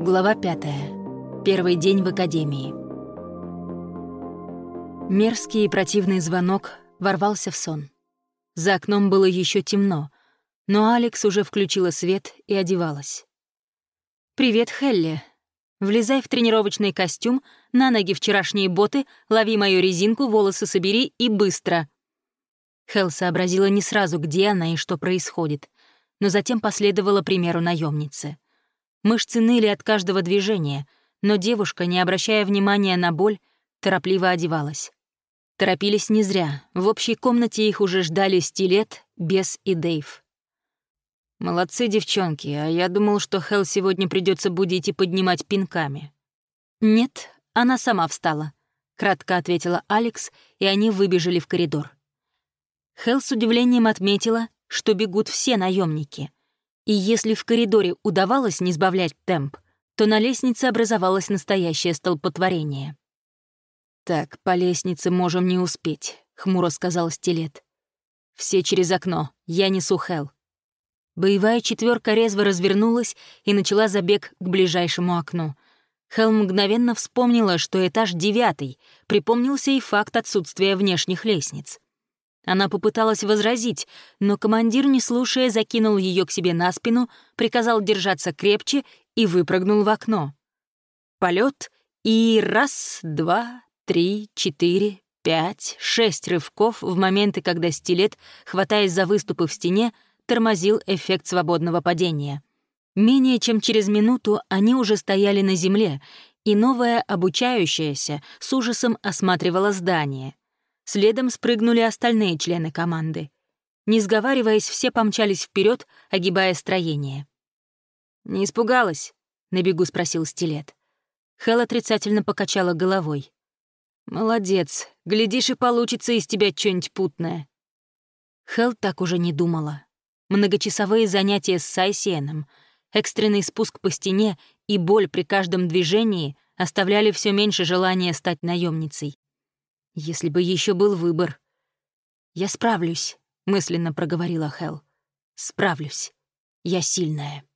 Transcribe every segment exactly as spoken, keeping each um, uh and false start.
Глава пятая. Первый день в академии. Мерзкий и противный звонок ворвался в сон. За окном было еще темно, но Алекс уже включила свет и одевалась. «Привет, Хелли. Влезай в тренировочный костюм, на ноги вчерашние боты, лови мою резинку, волосы собери и быстро». Хелл сообразила не сразу, где она и что происходит, но затем последовала примеру наемницы. Мышцы ныли от каждого движения, но девушка, не обращая внимания на боль, торопливо одевалась. Торопились не зря. В общей комнате их уже ждали Стилет, Бес и Дэйв. «Молодцы, девчонки, а я думал, что Хелл сегодня придется будить и поднимать пинками». «Нет, она сама встала», — кратко ответила Алекс, и они выбежали в коридор. Хелл с удивлением отметила, что бегут все наемники. И если в коридоре удавалось не сбавлять темп, то на лестнице образовалось настоящее столпотворение. «Так, по лестнице можем не успеть», — хмуро сказал Стилет. «Все через окно, я несу Хелл». Боевая четверка резво развернулась и начала забег к ближайшему окну. Хелл мгновенно вспомнила, что этаж девятый, припомнился и факт отсутствия внешних лестниц. Она попыталась возразить, но командир, не слушая, закинул ее к себе на спину, приказал держаться крепче и выпрыгнул в окно. Полет и раз, два, три, четыре, пять, шесть рывков в моменты, когда Стилет, хватаясь за выступы в стене, тормозил эффект свободного падения. Менее чем через минуту они уже стояли на земле, и новая обучающаяся с ужасом осматривала здание. Следом спрыгнули остальные члены команды. Не сговариваясь, все помчались вперед, огибая строение. «Не испугалась?» — на бегу спросил Стилет. Хелл отрицательно покачала головой. «Молодец, глядишь, и получится из тебя что-нибудь путное». Хелл так уже не думала. Многочасовые занятия с Сайсиеном, экстренный спуск по стене и боль при каждом движении оставляли все меньше желания стать наемницей. Если бы еще был выбор. «Я справлюсь», — мысленно проговорила Хелл. «Справлюсь. Я сильная».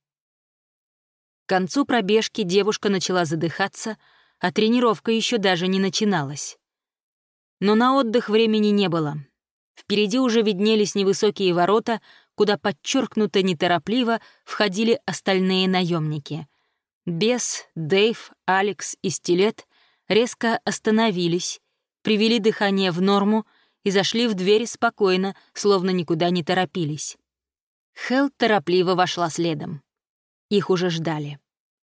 К концу пробежки девушка начала задыхаться, а тренировка еще даже не начиналась. Но на отдых времени не было. Впереди уже виднелись невысокие ворота, куда подчеркнуто неторопливо входили остальные наемники. Бес, Дэйв, Алекс и Стилет резко остановились, привели дыхание в норму и зашли в двери спокойно, словно никуда не торопились. Хелл торопливо вошла следом. Их уже ждали.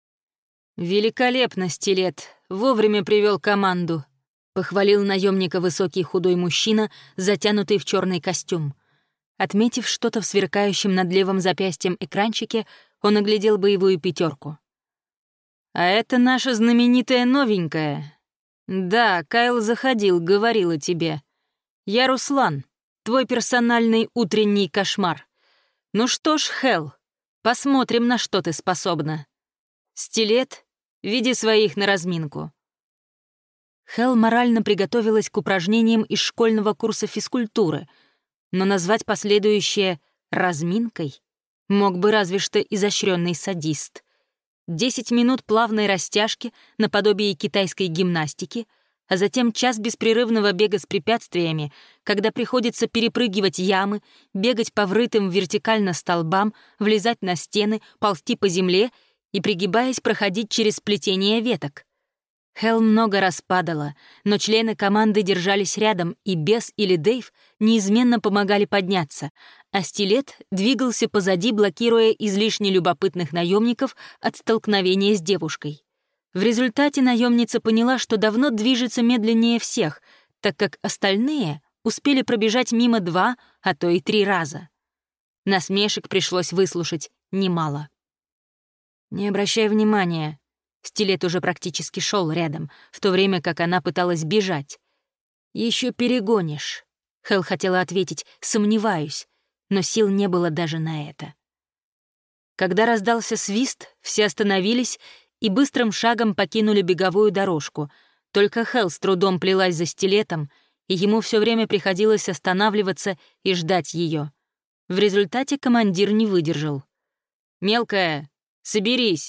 «Великолепно, Стилет, вовремя привел команду», — похвалил наемника высокий худой мужчина, затянутый в черный костюм. Отметив что-то в сверкающем над левым запястьем экранчике, он оглядел боевую пятерку. «А это наша знаменитая новенькая. Да, Кайл заходил, говорила тебе. Я Руслан, твой персональный утренний кошмар. Ну что ж, Хелл, посмотрим, на что ты способна. Стилет, веди своих на разминку». Хелл морально приготовилась к упражнениям из школьного курса физкультуры, но назвать последующее «разминкой» мог бы разве что изощренный садист. Десять минут плавной растяжки наподобие китайской гимнастики, а затем час беспрерывного бега с препятствиями, когда приходится перепрыгивать ямы, бегать по врытым вертикально столбам, влезать на стены, ползти по земле и, пригибаясь, проходить через сплетение веток. Хелл много раз падала, но члены команды держались рядом, и Бес или Дэйв неизменно помогали подняться, а Стилет двигался позади, блокируя излишне любопытных наемников от столкновения с девушкой. В результате наемница поняла, что давно движется медленнее всех, так как остальные успели пробежать мимо два, а то и три раза. Насмешек пришлось выслушать немало. «Не обращай внимания», Стилет уже практически шел рядом, в то время как она пыталась бежать. Еще перегонишь», — Хелл хотела ответить «сомневаюсь», но сил не было даже на это. Когда раздался свист, все остановились и быстрым шагом покинули беговую дорожку. Только Хелл с трудом плелась за Стилетом, и ему все время приходилось останавливаться и ждать ее. В результате командир не выдержал. «Мелкая, соберись!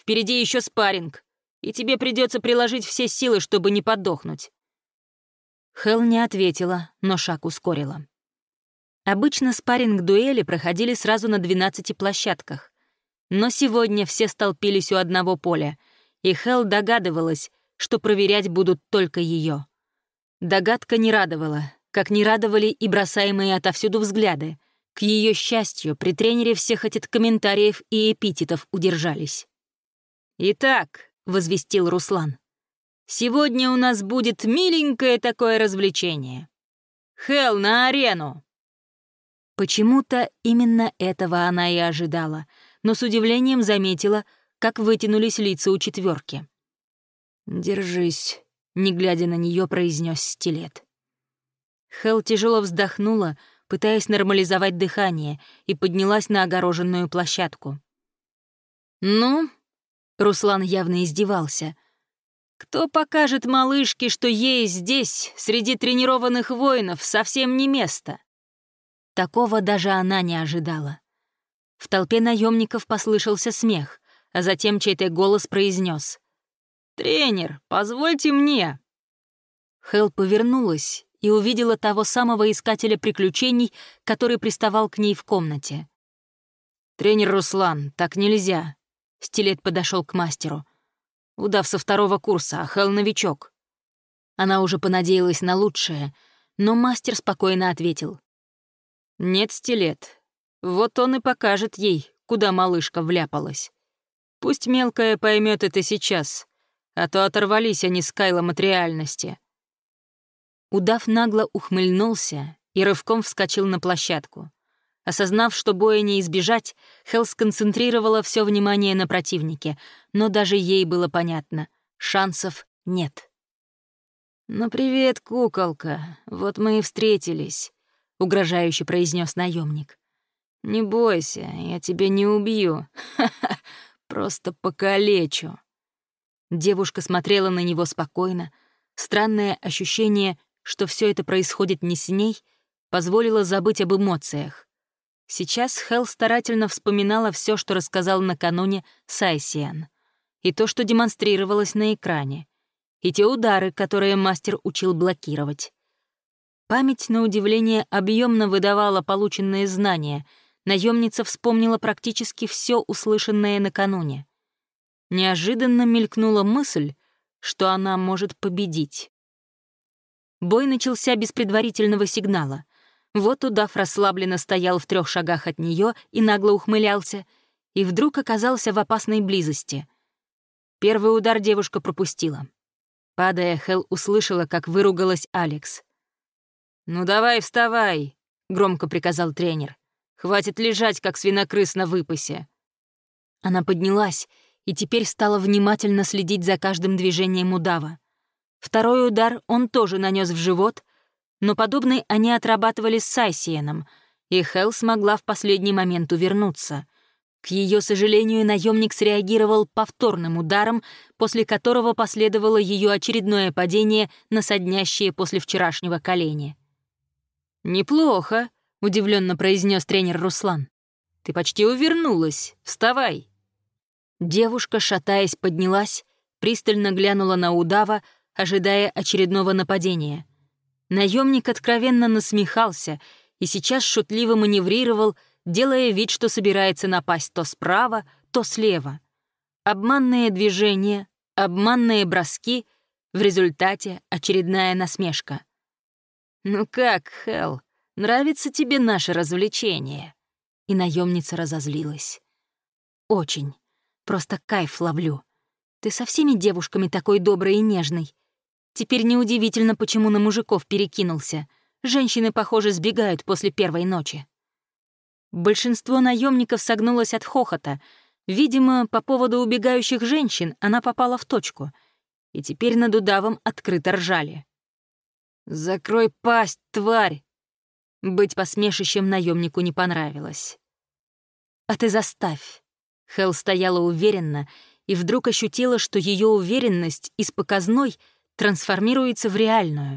Впереди еще спарринг, и тебе придется приложить все силы, чтобы не подохнуть». Хелл не ответила, но шаг ускорила. Обычно спарринг-дуэли проходили сразу на двенадцати площадках. Но сегодня все столпились у одного поля, и Хелл догадывалась, что проверять будут только ее. Догадка не радовала, как не радовали и бросаемые отовсюду взгляды. К ее счастью, при тренере всех этих комментариев и эпитетов удержались. «Итак», — возвестил Руслан, — «сегодня у нас будет миленькое такое развлечение. Хелл, на арену!» Почему-то именно этого она и ожидала, но с удивлением заметила, как вытянулись лица у четверки. «Держись», — не глядя на нее, произнес Стилет. Хелл тяжело вздохнула, пытаясь нормализовать дыхание, и поднялась на огороженную площадку. «Ну?» — Руслан явно издевался. «Кто покажет малышке, что ей здесь, среди тренированных воинов, совсем не место?» Такого даже она не ожидала. В толпе наемников послышался смех, а затем чей-то голос произнес: «Тренер, позвольте мне». Хелл повернулась и увидела того самого искателя приключений, который приставал к ней в комнате. «Тренер Руслан, так нельзя». Стилет подошел к мастеру. «Удав со второго курса, а Хелл новичок». Она уже понадеялась на лучшее, но мастер спокойно ответил: «Нет, Стилет, вот он и покажет ей, куда малышка вляпалась. Пусть мелкая поймет это сейчас, а то оторвались они с Кайлом от реальности». Удав нагло ухмыльнулся и рывком вскочил на площадку. Осознав, что боя не избежать, Хелл сконцентрировала все внимание на противнике, но даже ей было понятно — шансов нет. «Ну привет, куколка, вот мы и встретились», — угрожающе произнес наемник. «Не бойся, я тебя не убью. Ха-ха, просто покалечу». Девушка смотрела на него спокойно. Странное ощущение, что все это происходит не с ней, позволило забыть об эмоциях. Сейчас Хелл старательно вспоминала все, что рассказал накануне Сайсиан, и то, что демонстрировалось на экране, и те удары, которые мастер учил блокировать. Память, на удивление, объемно выдавала полученные знания. Наемница вспомнила практически все услышанное накануне. Неожиданно мелькнула мысль, что она может победить. Бой начался без предварительного сигнала. Вот удав расслабленно стоял в трех шагах от нее и нагло ухмылялся, и вдруг оказался в опасной близости. Первый удар девушка пропустила. Падая, Хелл услышала, как выругалась Алекс. «Ну давай, вставай», — громко приказал тренер. «Хватит лежать, как свинокрыс на выпасе». Она поднялась и теперь стала внимательно следить за каждым движением удава. Второй удар он тоже нанес в живот, но подобный они отрабатывали с Сайсиеном, и Хелл смогла в последний момент увернуться. К ее сожалению, наемник среагировал повторным ударом, после которого последовало ее очередное падение на соднящее после вчерашнего колени. «Неплохо», — удивленно произнес тренер Руслан. «Ты почти увернулась. Вставай». Девушка, шатаясь, поднялась, пристально глянула на удава, ожидая очередного нападения. Наемник откровенно насмехался и сейчас шутливо маневрировал, делая вид, что собирается напасть то справа, то слева. Обманные движения, обманные броски, в результате очередная насмешка. «Ну как, Хелл, нравится тебе наше развлечение?» И наемница разозлилась. «Очень. Просто кайф ловлю. Ты со всеми девушками такой добрый и нежный. Теперь неудивительно, почему на мужиков перекинулся. Женщины, похоже, сбегают после первой ночи». Большинство наемников согнулось от хохота. Видимо, по поводу убегающих женщин она попала в точку. И теперь над удавом открыто ржали. «Закрой пасть, тварь!» Быть посмешищем наемнику не понравилось. «А ты заставь!» Хелл стояла уверенно и вдруг ощутила, что ее уверенность из показной трансформируется в реальную.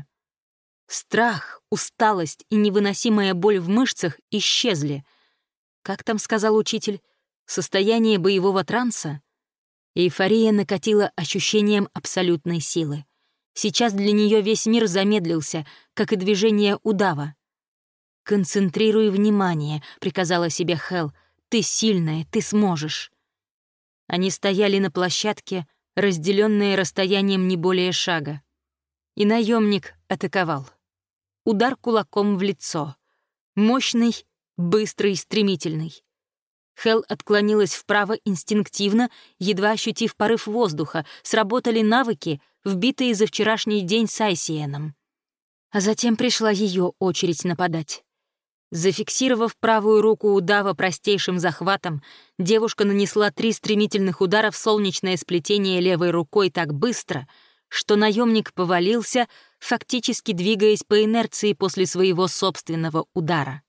Страх, усталость и невыносимая боль в мышцах исчезли. Как там сказал учитель? Состояние боевого транса? Эйфория накатила ощущением абсолютной силы. Сейчас для нее весь мир замедлился, как и движение удава. «Концентрируй внимание», — приказала себе Хелл. «Ты сильная, ты сможешь». Они стояли на площадке, разделенные расстоянием не более шага. И наемник атаковал. Удар кулаком в лицо. Мощный, быстрый, стремительный. Хелл отклонилась вправо инстинктивно, едва ощутив порыв воздуха, сработали навыки, вбитые за вчерашний день с Айсиеном. А затем пришла ее очередь нападать. Зафиксировав правую руку удава простейшим захватом, девушка нанесла три стремительных удара в солнечное сплетение левой рукой так быстро, что наемник повалился, фактически двигаясь по инерции после своего собственного удара.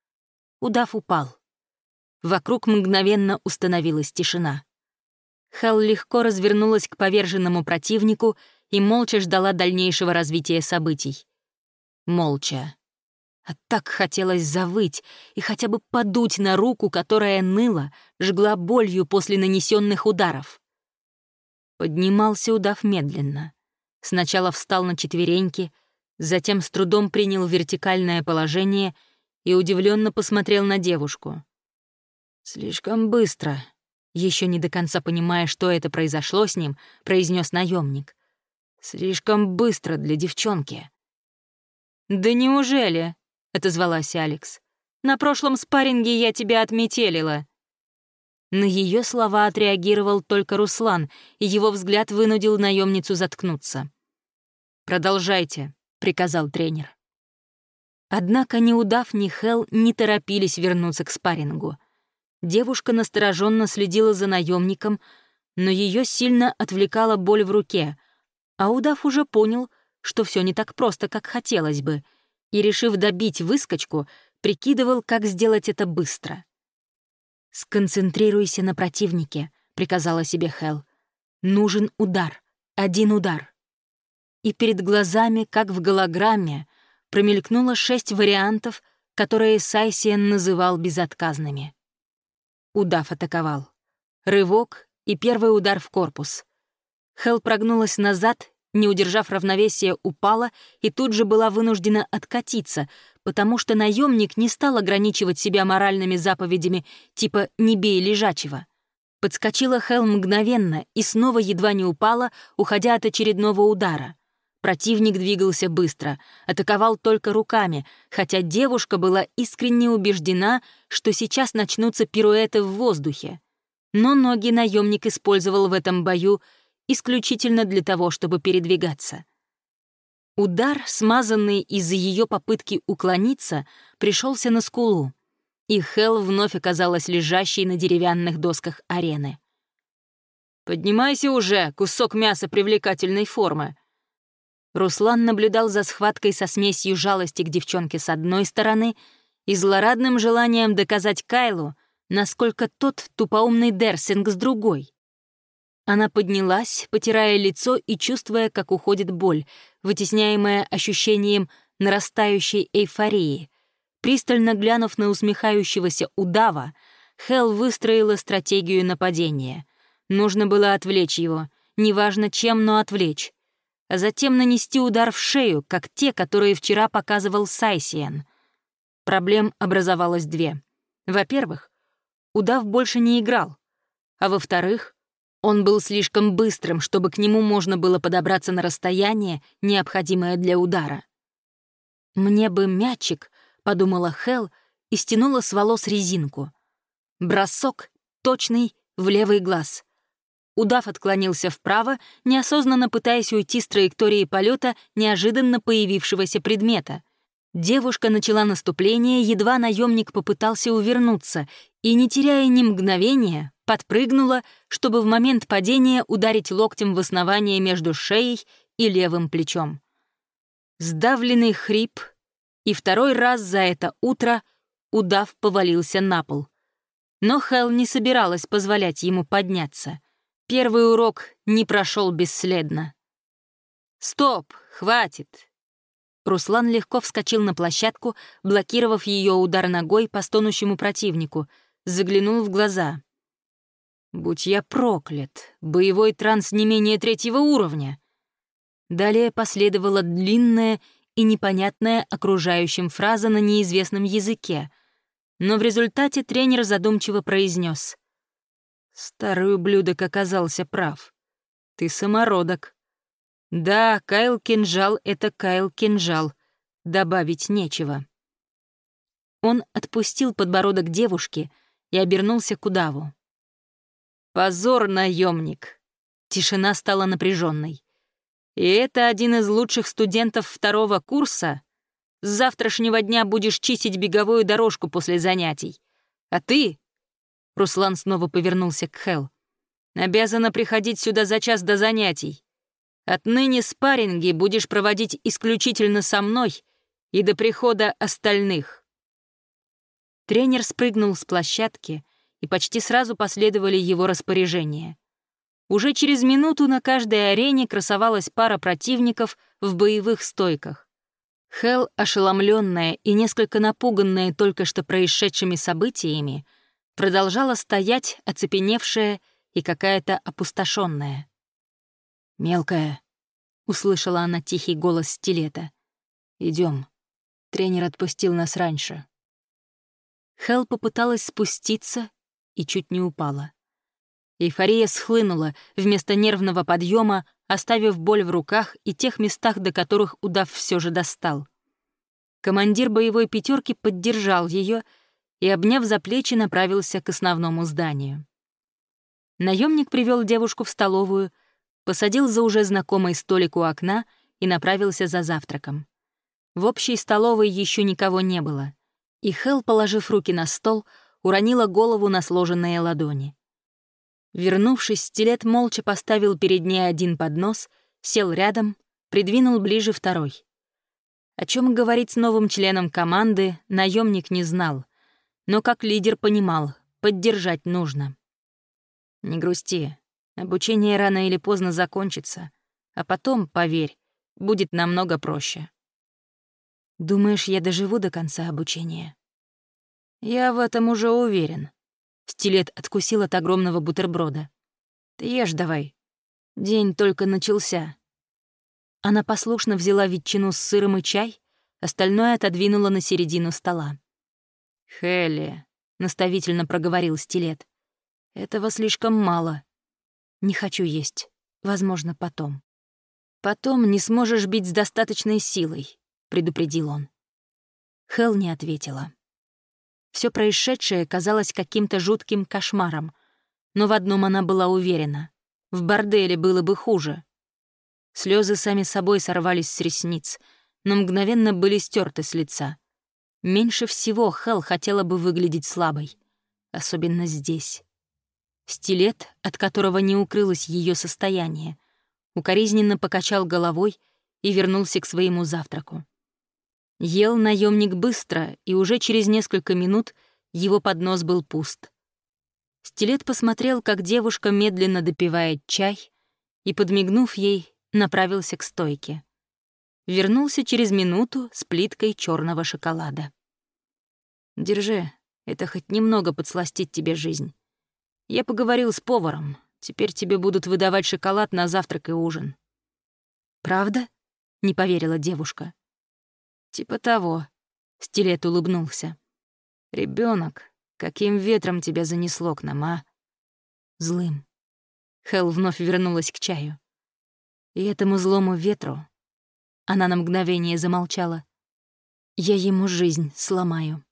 Удав упал. Вокруг мгновенно установилась тишина. Хелл легко развернулась к поверженному противнику и молча ждала дальнейшего развития событий. Молча. А так хотелось завыть и хотя бы подуть на руку, которая ныла, жгла болью после нанесенных ударов. Поднимался удав медленно. Сначала встал на четвереньки, затем с трудом принял вертикальное положение и удивленно посмотрел на девушку. «Слишком быстро», еще не до конца понимая, что это произошло с ним, произнес наемник. «Слишком быстро для девчонки». «Да неужели?» — отозвалась Алекс. «На прошлом спарринге я тебя отметелила». На ее слова отреагировал только Руслан, и его взгляд вынудил наемницу заткнуться. «Продолжайте», — приказал тренер. Однако ни удав, ни Хелл не торопились вернуться к спаррингу. Девушка настороженно следила за наемником, но ее сильно отвлекала боль в руке, а удав уже понял, что все не так просто, как хотелось бы, и, решив добить выскочку, прикидывал, как сделать это быстро. «Сконцентрируйся на противнике», — приказала себе Хелл. «Нужен удар, один удар». И перед глазами, как в голограмме, промелькнуло шесть вариантов, которые Сайсиен называл безотказными. Удав атаковал. Рывок и первый удар в корпус. Хелл прогнулась назад, не удержав равновесия, упала и тут же была вынуждена откатиться, потому что наемник не стал ограничивать себя моральными заповедями типа «не бей лежачего». Подскочила Хелл мгновенно и снова едва не упала, уходя от очередного удара. Противник двигался быстро, атаковал только руками, хотя девушка была искренне убеждена, что сейчас начнутся пируэты в воздухе. Но ноги наемник использовал в этом бою исключительно для того, чтобы передвигаться. Удар, смазанный из-за ее попытки уклониться, пришелся на скулу, и Хелл вновь оказалась лежащей на деревянных досках арены. «Поднимайся уже, кусок мяса привлекательной формы!» Руслан наблюдал за схваткой со смесью жалости к девчонке с одной стороны и злорадным желанием доказать Кайлу, насколько тот тупоумный Дерсинг с другой. Она поднялась, потирая лицо и чувствуя, как уходит боль, вытесняемая ощущением нарастающей эйфории. Пристально глянув на усмехающегося удава, Хелл выстроила стратегию нападения. Нужно было отвлечь его, неважно чем, но отвлечь. А затем нанести удар в шею, как те, которые вчера показывал Сайсиен. Проблем образовалось две. Во-первых, удав больше не играл. А во-вторых, он был слишком быстрым, чтобы к нему можно было подобраться на расстояние, необходимое для удара. «Мне бы мячик», — подумала Хелл и стянула с волос резинку. Бросок точный в левый глаз. Удав отклонился вправо, неосознанно пытаясь уйти с траектории полета неожиданно появившегося предмета. Девушка начала наступление, едва наемник попытался увернуться, и, не теряя ни мгновения, подпрыгнула, чтобы в момент падения ударить локтем в основание между шеей и левым плечом. Сдавленный хрип, и второй раз за это утро удав повалился на пол. Но Хелл не собиралась позволять ему подняться. Первый урок не прошел бесследно. «Стоп! Хватит!» Руслан легко вскочил на площадку, блокировав ее удар ногой по стонущему противнику, заглянул в глаза. Будь я проклят, боевой транс не менее третьего уровня. Далее последовала длинная и непонятная окружающим фраза на неизвестном языке, но в результате тренер задумчиво произнес: «Старый ублюдок оказался прав. Ты самородок. Да, Кайл Кинжал — это Кайл Кинжал. Добавить нечего». Он отпустил подбородок девушки и обернулся к удаву. «Позор, наемник!» Тишина стала напряженной. «И это один из лучших студентов второго курса? С завтрашнего дня будешь чистить беговую дорожку после занятий. А ты...» Руслан снова повернулся к Хел. «Обязана приходить сюда за час до занятий. Отныне спарринги будешь проводить исключительно со мной и до прихода остальных». Тренер спрыгнул с площадки, и почти сразу последовали его распоряжения. Уже через минуту на каждой арене красовалась пара противников в боевых стойках. Хел, ошеломленная и несколько напуганная только что происшедшими событиями, продолжала стоять, оцепеневшая и какая-то опустошенная. «Мелкая», — услышала она тихий голос Стилета. «Идем. Тренер отпустил нас раньше». Хел попыталась спуститься и чуть не упала. Эйфория схлынула вместо нервного подъема, оставив боль в руках и тех местах, до которых удав все же достал. Командир боевой пятерки поддержал ее и, обняв за плечи, направился к основному зданию. Наемник привел девушку в столовую, посадил за уже знакомый столик у окна и направился за завтраком. В общей столовой еще никого не было, и Хел, положив руки на стол, уронила голову на сложенные ладони. Вернувшись, Стилет молча поставил перед ней один поднос, сел рядом, придвинул ближе второй. О чем говорить с новым членом команды, наемник не знал, но как лидер понимал, поддержать нужно. «Не грусти, обучение рано или поздно закончится, а потом, поверь, будет намного проще». «Думаешь, я доживу до конца обучения?» «Я в этом уже уверен». Стилет откусил от огромного бутерброда. «Ты ешь давай. День только начался». Она послушно взяла ветчину с сыром и чай, остальное отодвинула на середину стола. «Хелли», — наставительно проговорил Стилет, — «этого слишком мало. Не хочу есть. Возможно, потом». «Потом не сможешь бить с достаточной силой», — предупредил он. Хел не ответила. Все происшедшее казалось каким-то жутким кошмаром, но в одном она была уверена — в борделе было бы хуже. Слезы сами собой сорвались с ресниц, но мгновенно были стерты с лица. Меньше всего Хел хотела бы выглядеть слабой, особенно здесь. Стилет, от которого не укрылось ее состояние, укоризненно покачал головой и вернулся к своему завтраку. Ел наемник быстро, и уже через несколько минут его поднос был пуст. Стилет посмотрел, как девушка медленно допивает чай, и, подмигнув ей, направился к стойке. Вернулся через минуту с плиткой черного шоколада. «Держи, это хоть немного подсластит тебе жизнь. Я поговорил с поваром, теперь тебе будут выдавать шоколад на завтрак и ужин». «Правда?» — не поверила девушка. «Типа того», — Стилет улыбнулся. «Ребёнок, каким ветром тебя занесло к нам, а?» «Злым». Хел вновь вернулась к чаю. «И этому злому ветру...» Она на мгновение замолчала. «Я ему жизнь сломаю».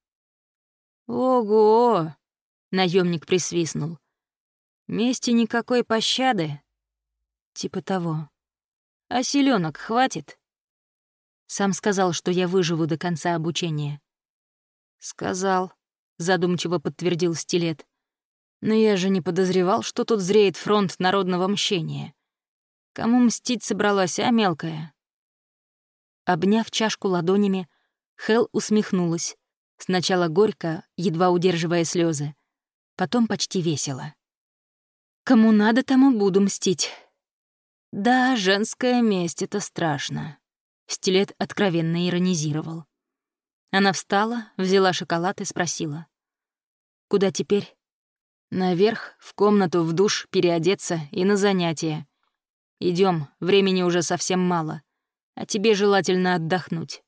«Ого!» — наемник присвистнул. «Мести никакой пощады?» «Типа того». «А селенок хватит?» Сам сказал, что я выживу до конца обучения. «Сказал», — задумчиво подтвердил Стилет. «Но я же не подозревал, что тут зреет фронт народного мщения. Кому мстить собралась, а, мелкая?» Обняв чашку ладонями, Хел усмехнулась. Сначала горько, едва удерживая слезы, потом почти весело. «Кому надо, тому буду мстить». «Да, женская месть — это страшно». Стилет откровенно иронизировал. Она встала, взяла шоколад и спросила. «Куда теперь?» Наверх, в комнату, в душ, переодеться и на занятия. Идем, времени уже совсем мало, а тебе желательно отдохнуть».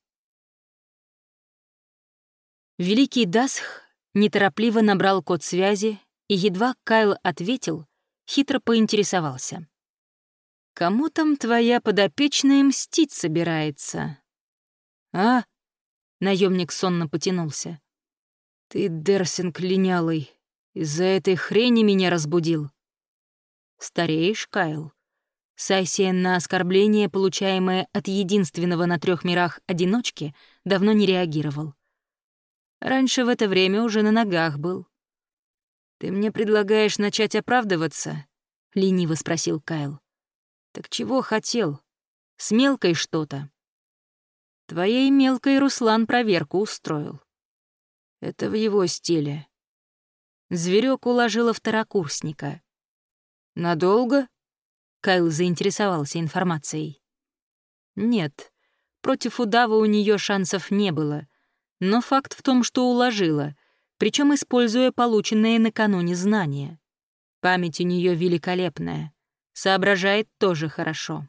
Великий Дасх неторопливо набрал код связи, и едва Кайл ответил, хитро поинтересовался. «Кому там твоя подопечная мстить собирается?» «А?» — наемник сонно потянулся. «Ты, Дерсинг линялый, из-за этой хрени меня разбудил». «Стареешь, Кайл?» Сайсиен на оскорбление, получаемое от единственного на трех мирах одиночки, давно не реагировал. Раньше в это время уже на ногах был. «Ты мне предлагаешь начать оправдываться?» — лениво спросил Кайл. «Так чего хотел? С мелкой что-то?» «Твоей мелкой Руслан проверку устроил». «Это в его стиле». Зверёк уложила второкурсника. «Надолго?» — Кайл заинтересовался информацией. «Нет, против удава у нее шансов не было, но факт в том, что уложила, причем используя полученные накануне знания. Память у нее великолепная, соображает тоже хорошо».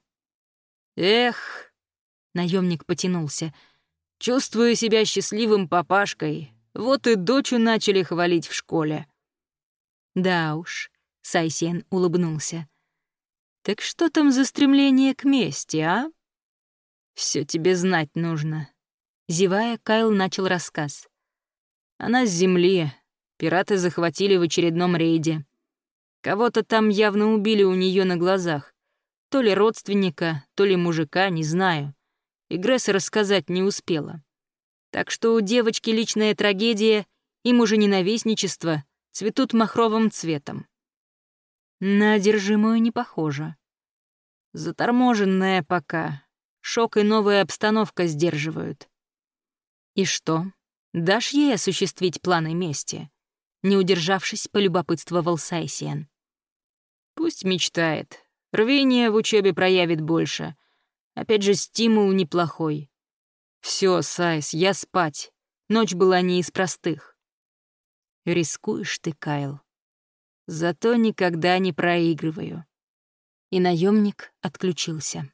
«Эх», — наемник потянулся, — «чувствую себя счастливым папашкой, вот и дочу начали хвалить в школе». «Да уж», — Сайсиен улыбнулся. «Так что там за стремление к мести, а?» «Всё тебе знать нужно». Зевая, Кайл начал рассказ. «Она с земли. Пираты захватили в очередном рейде. Кого-то там явно убили у нее на глазах. То ли родственника, то ли мужика, не знаю. И Гресса рассказать не успела. Так что у девочки личная трагедия и мужененавистничество цветут махровым цветом. На одержимую не похоже. Заторможенная пока. Шок и новая обстановка сдерживают». «И что, дашь ей осуществить планы мести?» Не удержавшись, полюбопытствовал Сайсиен. «Пусть мечтает. Рвение в учебе проявит больше. Опять же, стимул неплохой. Все, Сайс, я спать. Ночь была не из простых». «Рискуешь ты, Кайл. Зато никогда не проигрываю». И наемник отключился.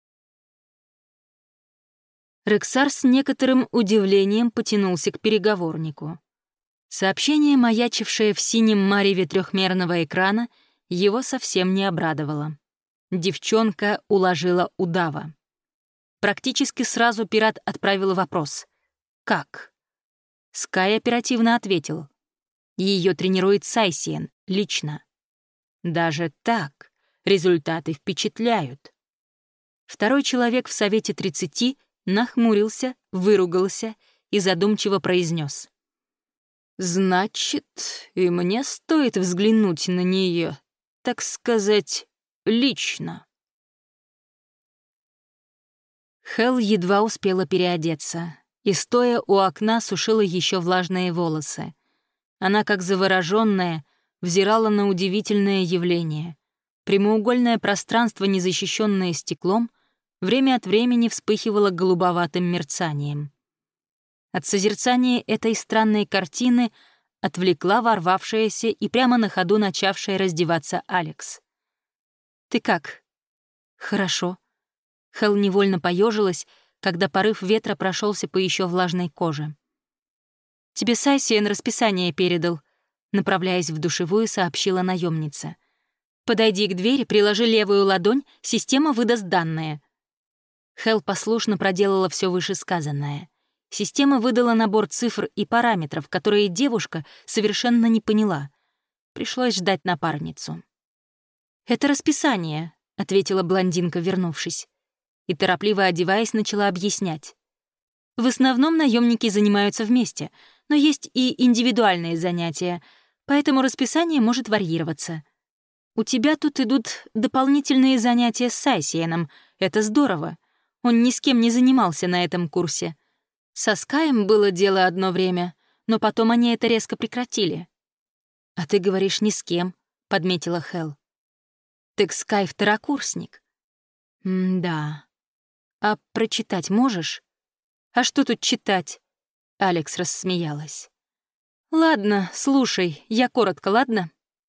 Рексар с некоторым удивлением потянулся к переговорнику. Сообщение, маячившее в синем мареве трехмерного экрана, его совсем не обрадовало. Девчонка уложила удава. Практически сразу пират отправил вопрос. «Как?». Скай оперативно ответил. Ее тренирует Сайсиен лично. Даже так результаты впечатляют. Второй человек в Совете тридцати нахмурился, выругался и задумчиво произнес: «Значит, и мне стоит взглянуть на нее, так сказать, лично». Хелл едва успела переодеться и, стоя у окна, сушила еще влажные волосы. Она, как заворожённая, взирала на удивительное явление. Прямоугольное пространство, незащищенное стеклом, время от времени вспыхивало голубоватым мерцанием. От созерцания этой странной картины отвлекла ворвавшаяся и прямо на ходу начавшая раздеваться Алекс. «Ты как?» «Хорошо». Хелл невольно поежилась, когда порыв ветра прошелся по еще влажной коже. «Тебе Сайсиен расписание передал», — направляясь в душевую, сообщила наемница. «Подойди к двери, приложи левую ладонь, система выдаст данные». Хелл послушно проделала все вышесказанное. Система выдала набор цифр и параметров, которые девушка совершенно не поняла. Пришлось ждать напарницу. «Это расписание», — ответила блондинка, вернувшись. И, торопливо одеваясь, начала объяснять. «В основном наемники занимаются вместе, но есть и индивидуальные занятия, поэтому расписание может варьироваться. У тебя тут идут дополнительные занятия с Сайсиеном. Это здорово. Он ни с кем не занимался на этом курсе. Со Скаем было дело одно время, но потом они это резко прекратили». «А ты говоришь, ни с кем», — подметила Хелл. «Так Скай второкурсник». «М-да. А прочитать можешь?» «А что тут читать?» Алекс рассмеялась. «Ладно, слушай, я коротко, ладно?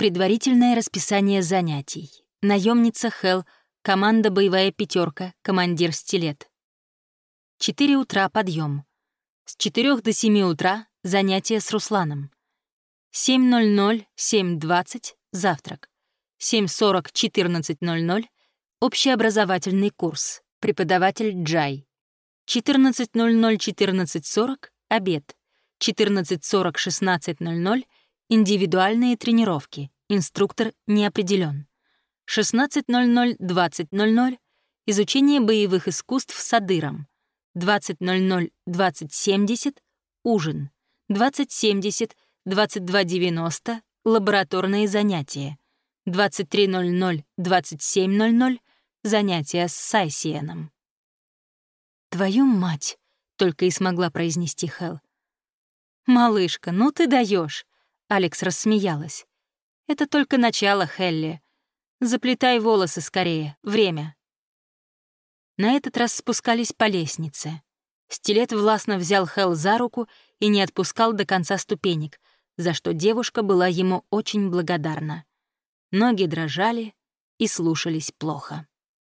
Предварительное расписание занятий. Наемница Хелл, команда «Боевая пятерка», командир «Стилет». четыре утра подъем. С четырёх до семи утра занятия с Русланом. семь ноль ноль — семь двадцать — завтрак. семь сорок — четырнадцать ноль ноль — общеобразовательный курс. Преподаватель Джай. четырнадцать ноль ноль — четырнадцать сорок — обед. четырнадцать сорок — шестнадцать ноль ноль — индивидуальные тренировки. Инструктор не определен. шестнадцать ноль ноль — двадцать ноль ноль — изучение боевых искусств с адыром. двадцать ноль ноль — двадцать семьдесят — ужин. двадцать семьдесят — двадцать два девяносто — лабораторные занятия. двадцать три ноль ноль — двадцать семь ноль ноль — занятия с Сайсиеном. «Твою мать!» — только и смогла произнести Хелл. «Малышка, ну ты даешь! Алекс рассмеялась. «Это только начало, Хелли. Заплетай волосы скорее. Время». На этот раз спускались по лестнице. Стилет властно взял Хелл за руку и не отпускал до конца ступенек, за что девушка была ему очень благодарна. Ноги дрожали и слушались плохо.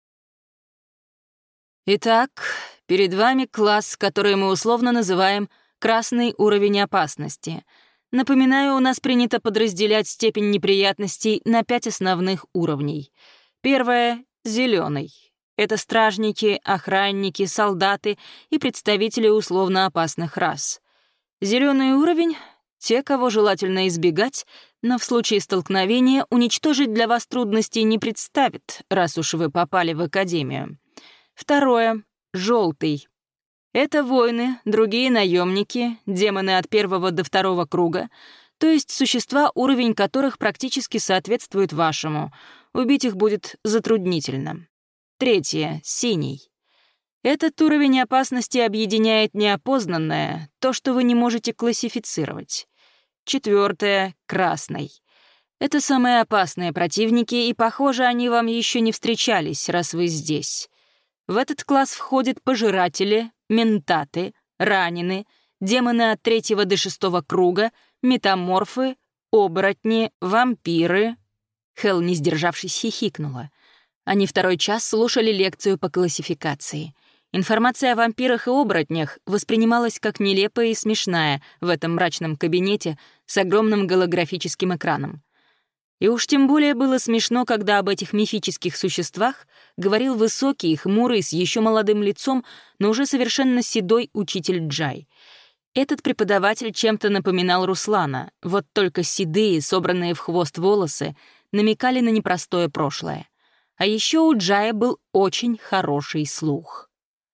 «Итак, перед вами класс, который мы условно называем «красный уровень опасности». Напоминаю, у нас принято подразделять степень неприятностей на пять основных уровней. Первое — зеленый. Это стражники, охранники, солдаты и представители условно опасных рас. Зеленый уровень — те, кого желательно избегать, но в случае столкновения уничтожить для вас трудностей не представит, раз уж вы попали в академию. Второе — желтый. Это воины, другие наемники, демоны от первого до второго круга, то есть существа, уровень которых практически соответствует вашему. Убить их будет затруднительно. Третье — синий. Этот уровень опасности объединяет неопознанное, то, что вы не можете классифицировать. Четвертое — красный. Это самые опасные противники, и, похоже, они вам еще не встречались, раз вы здесь. В этот класс входят пожиратели, ментаты, ранены, демоны от третьего до шестого круга, метаморфы, оборотни, вампиры. Хелл, не сдержавшись, хихикнула. Они второй час слушали лекцию по классификации. Информация о вампирах и оборотнях воспринималась как нелепая и смешная в этом мрачном кабинете с огромным голографическим экраном. И уж тем более было смешно, когда об этих мифических существах говорил высокий, хмурый, с еще молодым лицом, но уже совершенно седой учитель Джай. Этот преподаватель чем-то напоминал Руслана, вот только седые, собранные в хвост волосы, намекали на непростое прошлое. А еще у Джая был очень хороший слух.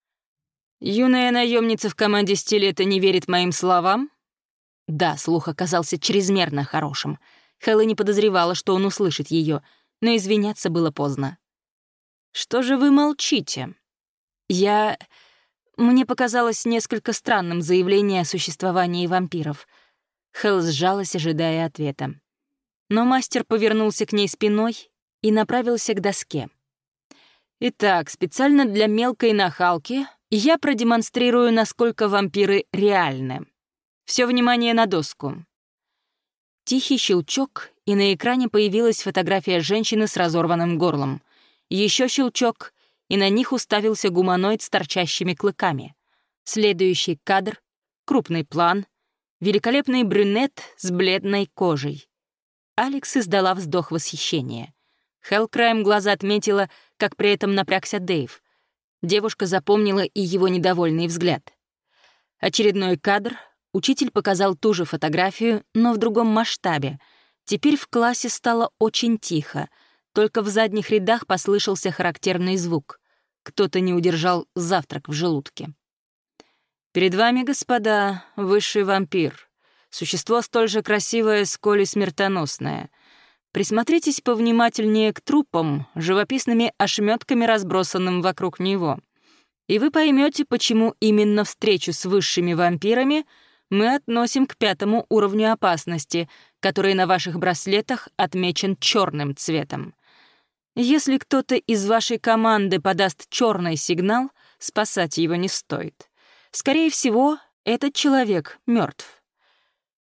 «Юная наемница в команде Стилета не верит моим словам?» Да, слух оказался чрезмерно хорошим. Хелла не подозревала, что он услышит ее, но извиняться было поздно. «Что же вы молчите?» «Я...» Мне показалось несколько странным заявление о существовании вампиров. Хелл сжалась, ожидая ответа. Но мастер повернулся к ней спиной и направился к доске. «Итак, специально для мелкой нахалки я продемонстрирую, насколько вампиры реальны. Все внимание на доску». Тихий щелчок, и на экране появилась фотография женщины с разорванным горлом. Еще щелчок, и на них уставился гуманоид с торчащими клыками. Следующий кадр — крупный план, великолепный брюнет с бледной кожей. Алекс издала вздох восхищения. Хелл краем глаза отметила, как при этом напрягся Дэйв. Девушка запомнила и его недовольный взгляд. Очередной кадр. Учитель показал ту же фотографию, но в другом масштабе. Теперь в классе стало очень тихо. Только в задних рядах послышался характерный звук. Кто-то не удержал завтрак в желудке. «Перед вами, господа, высший вампир. Существо столь же красивое, сколь и смертоносное. Присмотритесь повнимательнее к трупам, живописными ошметками, разбросанным вокруг него. И вы поймете, почему именно встречу с высшими вампирами мы относим к пятому уровню опасности, который на ваших браслетах отмечен черным цветом. Если кто-то из вашей команды подаст черный сигнал, спасать его не стоит. Скорее всего, этот человек мертв.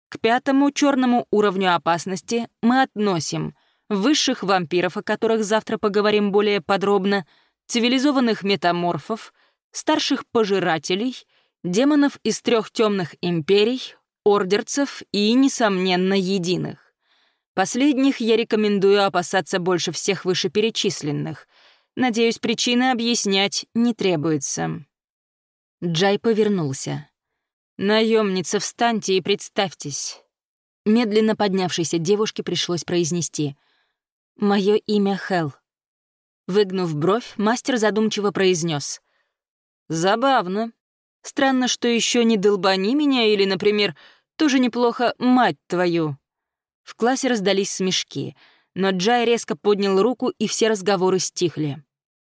К пятому черному уровню опасности мы относим высших вампиров, о которых завтра поговорим более подробно, цивилизованных метаморфов, старших пожирателей, демонов из трех темных империй, ордерцев и, несомненно, единых. Последних я рекомендую опасаться больше всех вышеперечисленных. Надеюсь, причины объяснять не требуется. Джай повернулся. «Наемница, встаньте и представьтесь». Медленно поднявшейся девушке пришлось произнести: «Мое имя Хел». Выгнув бровь, мастер задумчиво произнес: «Забавно. Странно, что еще не долбани меня или, например, тоже неплохо мать твою». В классе раздались смешки, но Джай резко поднял руку, и все разговоры стихли.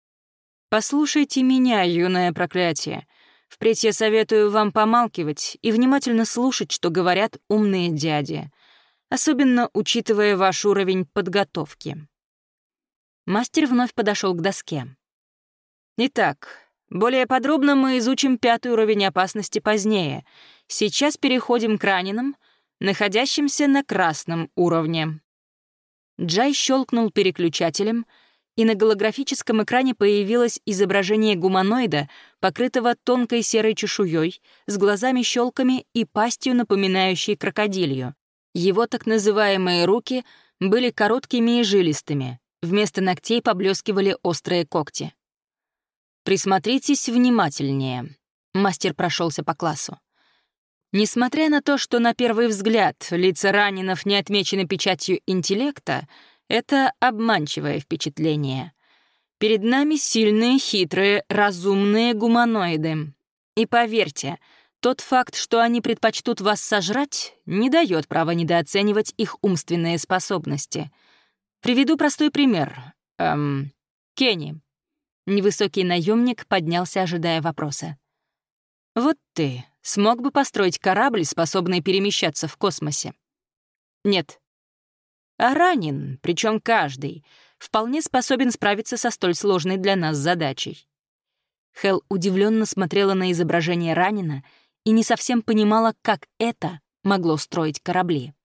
«Послушайте меня, юное проклятие. Впредь я советую вам помалкивать и внимательно слушать, что говорят умные дяди, особенно учитывая ваш уровень подготовки». Мастер вновь подошел к доске. «Итак, более подробно мы изучим пятый уровень опасности позднее. Сейчас переходим к раненым, находящимся на красном уровне». Джай щелкнул переключателем, и на голографическом экране появилось изображение гуманоида, покрытого тонкой серой чешуей, с глазами-щелками и пастью, напоминающей крокодилью. Его так называемые руки были короткими и жилистыми, вместо ногтей поблескивали острые когти. «Присмотритесь внимательнее», — мастер прошелся по классу. Несмотря на то, что на первый взгляд лица раненых не отмечены печатью интеллекта, это обманчивое впечатление. Перед нами сильные, хитрые, разумные гуманоиды. И поверьте, тот факт, что они предпочтут вас сожрать, не дает права недооценивать их умственные способности. Приведу простой пример. Эм, Кенни. Невысокий наемник поднялся, ожидая вопроса. «Вот ты смог бы построить корабль, способный перемещаться в космосе?» «Нет». А ранен, причем каждый, вполне способен справиться со столь сложной для нас задачей. Хел удивленно смотрела на изображение ранена и не совсем понимала, как это могло строить корабли.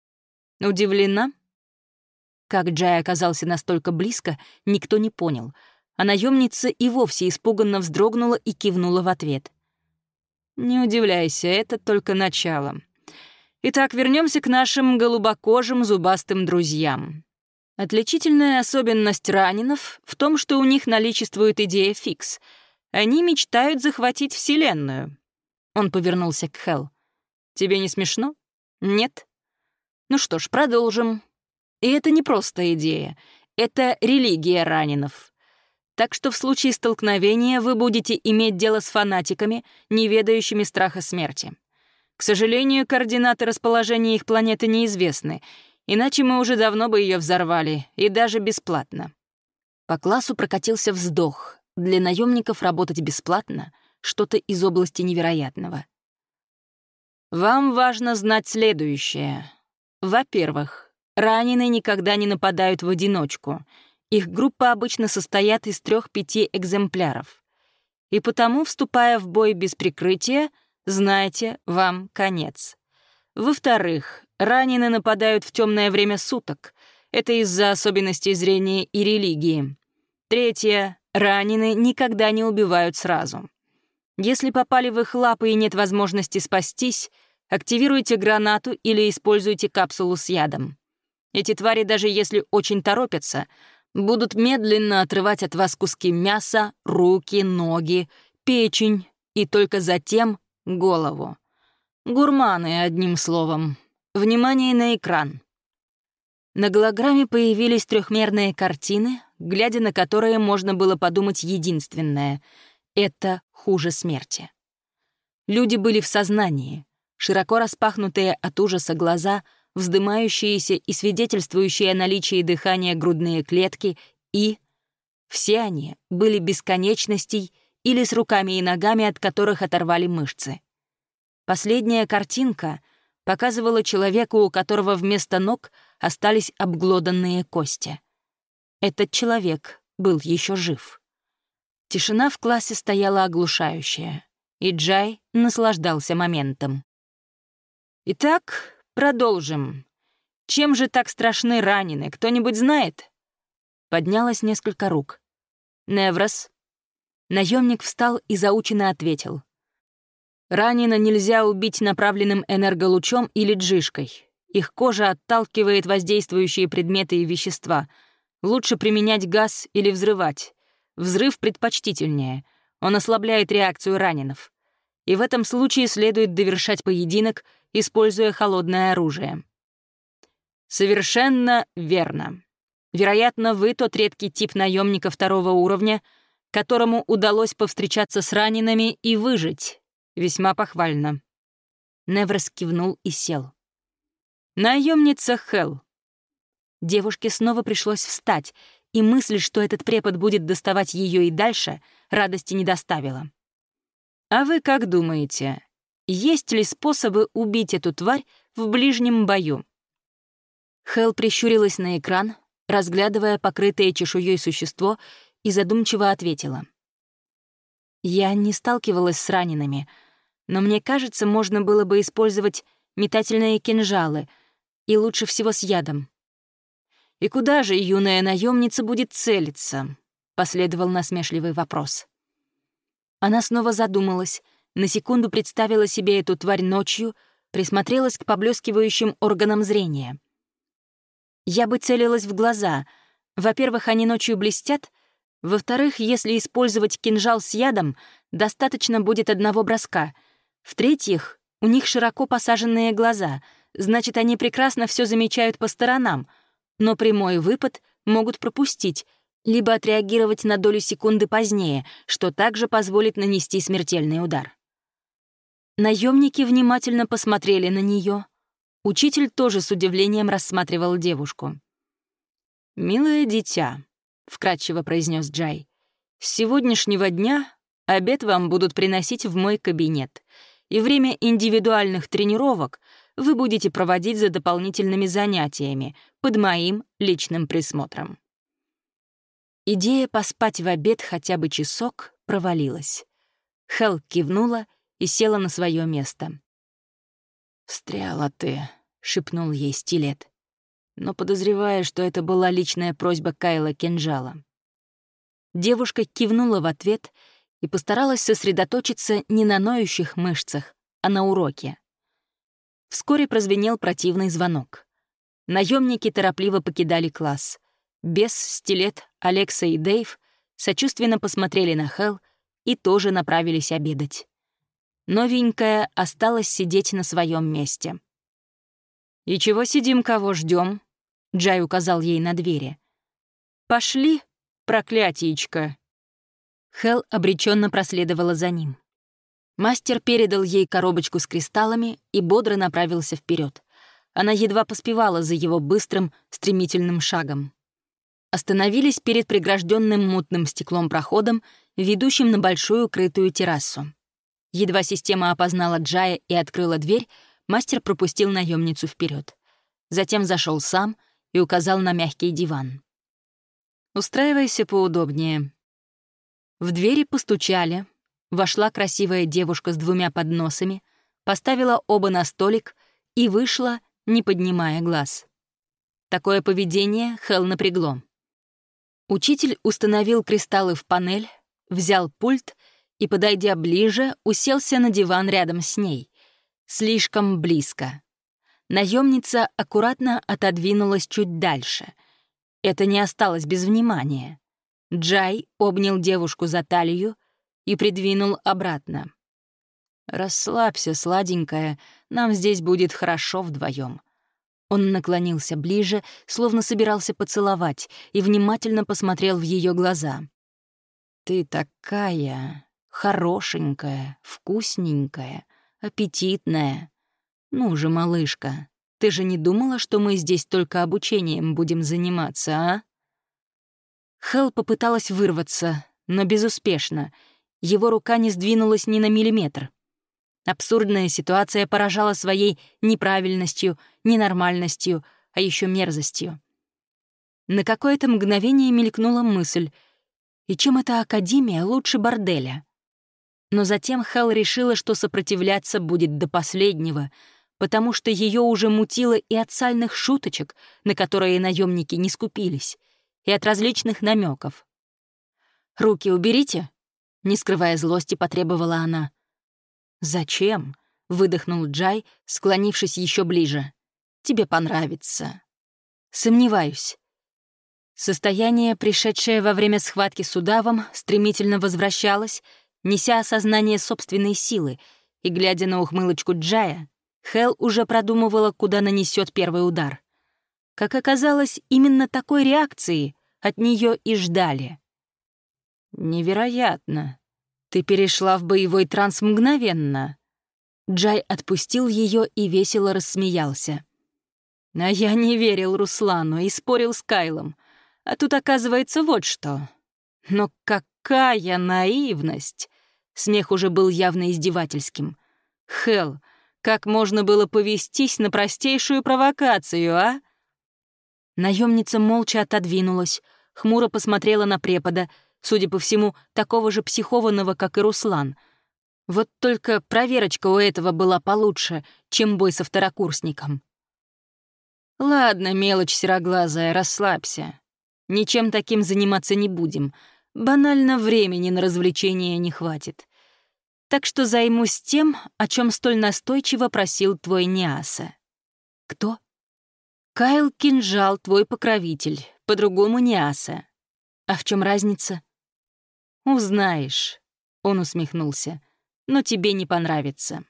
Удивлена? Как Джай оказался настолько близко, никто не понял, а наемница и вовсе испуганно вздрогнула и кивнула в ответ. «Не удивляйся, это только начало. Итак, вернемся к нашим голубокожим зубастым друзьям. Отличительная особенность раненов в том, что у них наличествует идея фикс. Они мечтают захватить Вселенную». Он повернулся к Хел. «Тебе не смешно? Нет? Ну что ж, продолжим. И это не просто идея, это религия раненов. Так что в случае столкновения вы будете иметь дело с фанатиками, не ведающими страха смерти. К сожалению, координаты расположения их планеты неизвестны, иначе мы уже давно бы ее взорвали, и даже бесплатно». По классу прокатился вздох. Для наемников работать бесплатно — что-то из области невероятного. Вам важно знать следующее. Во-первых, раненые никогда не нападают в одиночку. Их группа обычно состоят из трех-пяти экземпляров. И потому, вступая в бой без прикрытия, знайте, вам конец. Во-вторых, раненые нападают в темное время суток. Это из-за особенностей зрения и религии. Третье. Раненые никогда не убивают сразу. Если попали в их лапы и нет возможности спастись, активируйте гранату или используйте капсулу с ядом. Эти твари, даже если очень торопятся, будут медленно отрывать от вас куски мяса, руки, ноги, печень и только затем голову. Гурманы, одним словом. Внимание на экран. На голограмме появились трехмерные картины, глядя на которые можно было подумать единственное — это хуже смерти. Люди были в сознании, широко распахнутые от ужаса глаза, вздымающиеся и свидетельствующие о наличии дыхания грудные клетки, и все они были без конечностей или с руками и ногами, от которых оторвали мышцы. Последняя картинка показывала человека, у которого вместо ног остались обглоданные кости. Этот человек был еще жив. Тишина в классе стояла оглушающая, и Джай наслаждался моментом. Итак, Продолжим. Чем же так страшны ранены, кто-нибудь знает?» Поднялось несколько рук. «Неврос». Наемник встал и заученно ответил. «Ранена нельзя убить направленным энерголучом или джишкой. Их кожа отталкивает воздействующие предметы и вещества. Лучше применять газ или взрывать. Взрыв предпочтительнее. Он ослабляет реакцию раненых. И в этом случае следует довершать поединок, используя холодное оружие». «Совершенно верно. Вероятно, вы тот редкий тип наемника второго уровня, которому удалось повстречаться с ранеными и выжить. Весьма похвально». Неврос кивнул и сел. «Наемница Хелл». Девушке снова пришлось встать, и мысль, что этот препод будет доставать ее и дальше, радости не доставила. «А вы как думаете, есть ли способы убить эту тварь в ближнем бою?» Хелл прищурилась на экран, разглядывая покрытое чешуей существо, и задумчиво ответила. «Я не сталкивалась с ранеными, но мне кажется, можно было бы использовать метательные кинжалы, и лучше всего с ядом». «И куда же юная наемница будет целиться?» — последовал насмешливый вопрос. Она снова задумалась, на секунду представила себе эту тварь ночью, присмотрелась к поблескивающим органам зрения. «Я бы целилась в глаза. Во-первых, они ночью блестят. Во-вторых, если использовать кинжал с ядом, достаточно будет одного броска. В-третьих, у них широко посаженные глаза, значит, они прекрасно все замечают по сторонам, но прямой выпад могут пропустить, либо отреагировать на долю секунды позднее, что также позволит нанести смертельный удар». Наемники внимательно посмотрели на нее. Учитель тоже с удивлением рассматривал девушку. «Милое дитя», — вкратчиво произнес Джай, «с сегодняшнего дня обед вам будут приносить в мой кабинет, и время индивидуальных тренировок вы будете проводить за дополнительными занятиями под моим личным присмотром». Идея поспать в обед хотя бы часок провалилась. Хелл кивнула и села на свое место. «Встряла ты», — шепнул ей стилет, но подозревая, что это была личная просьба Кайла Кинжала. Девушка кивнула в ответ и постаралась сосредоточиться не на ноющих мышцах, а на уроке. Вскоре прозвенел противный звонок. Наемники торопливо покидали класс. Бес, стилет, Алекса и Дэйв сочувственно посмотрели на Хелл и тоже направились обедать. Новенькая осталась сидеть на своем месте. «И чего сидим, кого ждем? Джай указал ей на двери. «Пошли, проклятиечка!» Хелл обреченно проследовала за ним. Мастер передал ей коробочку с кристаллами и бодро направился вперед. Она едва поспевала за его быстрым, стремительным шагом. Остановились перед прегражденным мутным стеклом проходом, ведущим на большую крытую террасу. Едва система опознала Джая и открыла дверь, мастер пропустил наемницу вперед. Затем зашел сам и указал на мягкий диван. «Устраивайся поудобнее». В двери постучали. Вошла красивая девушка с двумя подносами, поставила оба на столик и вышла, не поднимая глаз. Такое поведение Хелл напрягло. Учитель установил кристаллы в панель, взял пульт и, подойдя ближе, уселся на диван рядом с ней. Слишком близко. Наемница аккуратно отодвинулась чуть дальше. Это не осталось без внимания. Джай обнял девушку за талию и придвинул обратно. «Расслабься, сладенькая, нам здесь будет хорошо вдвоем». Он наклонился ближе, словно собирался поцеловать, и внимательно посмотрел в ее глаза. «Ты такая хорошенькая, вкусненькая, аппетитная. Ну же, малышка, ты же не думала, что мы здесь только обучением будем заниматься, а?» Хелл попыталась вырваться, но безуспешно. Его рука не сдвинулась ни на миллиметр. Абсурдная ситуация поражала своей неправильностью, ненормальностью, а еще мерзостью. На какое-то мгновение мелькнула мысль, и чем эта академия лучше борделя? Но затем Хелл решила, что сопротивляться будет до последнего, потому что ее уже мутило и от сальных шуточек, на которые наемники не скупились, и от различных намеков. «Руки уберите», — не скрывая злости, потребовала она. «Зачем?» — выдохнул Джай, склонившись еще ближе. «Тебе понравится». «Сомневаюсь». Состояние, пришедшее во время схватки с удавом, стремительно возвращалось, неся осознание собственной силы, и, глядя на ухмылочку Джая, Хел уже продумывала, куда нанесет первый удар. Как оказалось, именно такой реакции от нее и ждали. «Невероятно. Ты перешла в боевой транс мгновенно». Джай отпустил ее и весело рассмеялся. «А я не верил Руслану и спорил с Кайлом. А тут оказывается вот что. Но какая наивность!» Смех уже был явно издевательским. «Хел, как можно было повестись на простейшую провокацию, а?» Наемница молча отодвинулась, хмуро посмотрела на препода, судя по всему, такого же психованного, как и Руслан. Вот только проверочка у этого была получше, чем бой со второкурсником. «Ладно, мелочь сероглазая, расслабься. Ничем таким заниматься не будем. Банально времени на развлечения не хватит. Так что займусь тем, о чем столь настойчиво просил твой Ниаса». «Кто?» «Кайл Кинжал, твой покровитель, по-другому Ниаса. А в чем разница?» «Узнаешь», — он усмехнулся, — «но тебе не понравится».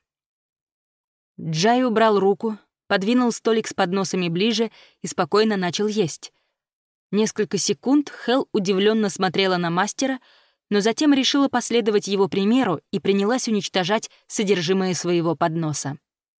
Джай убрал руку, подвинул столик с подносами ближе и спокойно начал есть. Несколько секунд Хел удивленно смотрела на мастера, но затем решила последовать его примеру и принялась уничтожать содержимое своего подноса.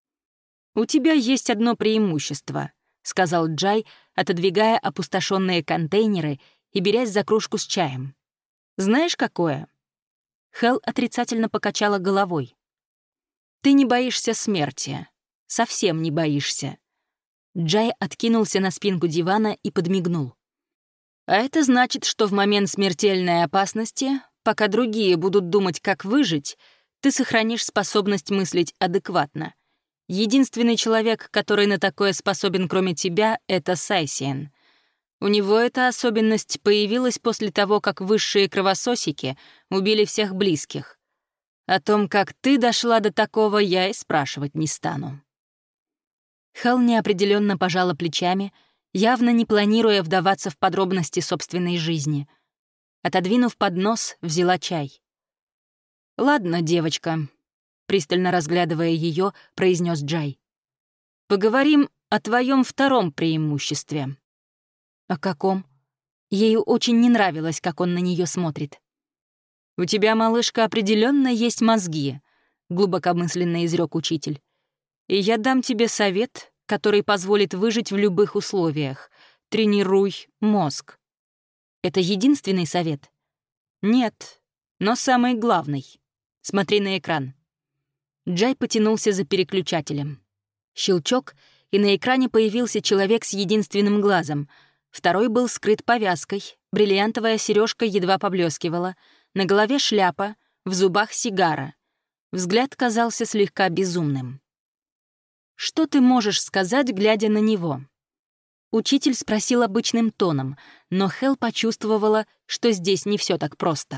«У тебя есть одно преимущество», — сказал Джай, отодвигая опустошенные контейнеры и берясь за кружку с чаем. «Знаешь, какое?» Хел отрицательно покачала головой. «Ты не боишься смерти. Совсем не боишься». Джай откинулся на спинку дивана и подмигнул. «А это значит, что в момент смертельной опасности, пока другие будут думать, как выжить, ты сохранишь способность мыслить адекватно. Единственный человек, который на такое способен, кроме тебя, — это Сайсиен. У него эта особенность появилась после того, как высшие кровососики убили всех близких. О том, как ты дошла до такого, я и спрашивать не стану». Хел неопределенно пожала плечами, явно не планируя вдаваться в подробности собственной жизни. Отодвинув поднос, взяла чай. «Ладно, девочка», — пристально разглядывая ее, произнес Джай. «Поговорим о твоем втором преимуществе». «О каком?» Ей очень не нравилось, как он на нее смотрит. «У тебя, малышка, определенно есть мозги», — глубокомысленно изрек учитель. «И я дам тебе совет, который позволит выжить в любых условиях. Тренируй мозг». «Это единственный совет?» «Нет, но самый главный. Смотри на экран». Джай потянулся за переключателем. Щелчок, и на экране появился человек с единственным глазом. Второй был скрыт повязкой, бриллиантовая сережка едва поблескивала, на голове шляпа, в зубах сигара. Взгляд казался слегка безумным. «Что ты можешь сказать, глядя на него?» Учитель спросил обычным тоном, но Хел почувствовала, что здесь не все так просто.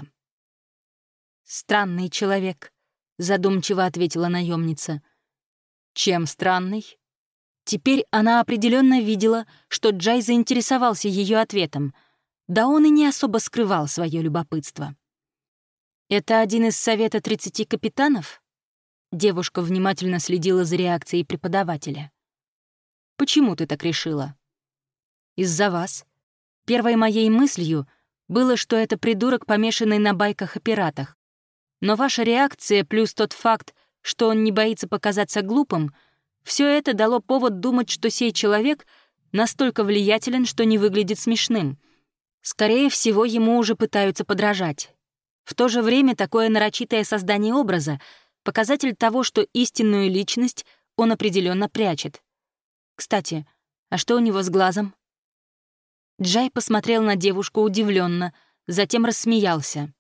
«Странный человек», — задумчиво ответила наемница. «Чем странный?» Теперь она определенно видела, что Джай заинтересовался ее ответом, да он и не особо скрывал свое любопытство. «Это один из совета тридцати капитанов?» Девушка внимательно следила за реакцией преподавателя. «Почему ты так решила?» «Из-за вас. Первой моей мыслью было, что это придурок, помешанный на байках о пиратах. Но ваша реакция плюс тот факт, что он не боится показаться глупым, все это дало повод думать, что сей человек настолько влиятелен, что не выглядит смешным. Скорее всего, ему уже пытаются подражать. В то же время такое нарочитое создание образа — показатель того, что истинную личность он определенно прячет. Кстати, а что у него с глазом?» Джай посмотрел на девушку удивленно, затем рассмеялся.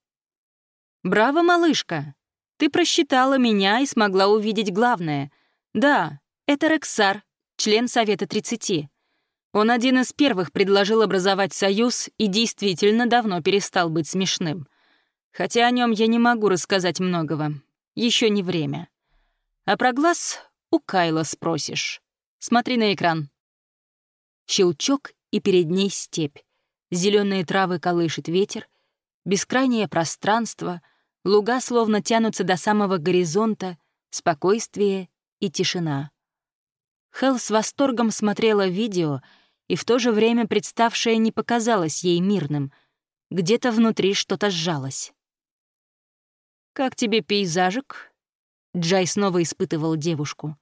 «Браво, малышка! Ты просчитала меня и смогла увидеть главное. Да, Это Рексар, член Совета тридцати. Он один из первых предложил образовать союз и действительно давно перестал быть смешным. Хотя о нем я не могу рассказать многого. Еще не время. А про глаз у Кайла спросишь. Смотри на экран. Щелчок, и перед ней степь. Зеленые травы колышет ветер, бескрайнее пространство, луга словно тянутся до самого горизонта, спокойствие и тишина. Хелл с восторгом смотрела видео, и в то же время представшее не показалось ей мирным. Где-то внутри что-то сжалось. «Как тебе пейзажик?» Джай снова испытывал девушку.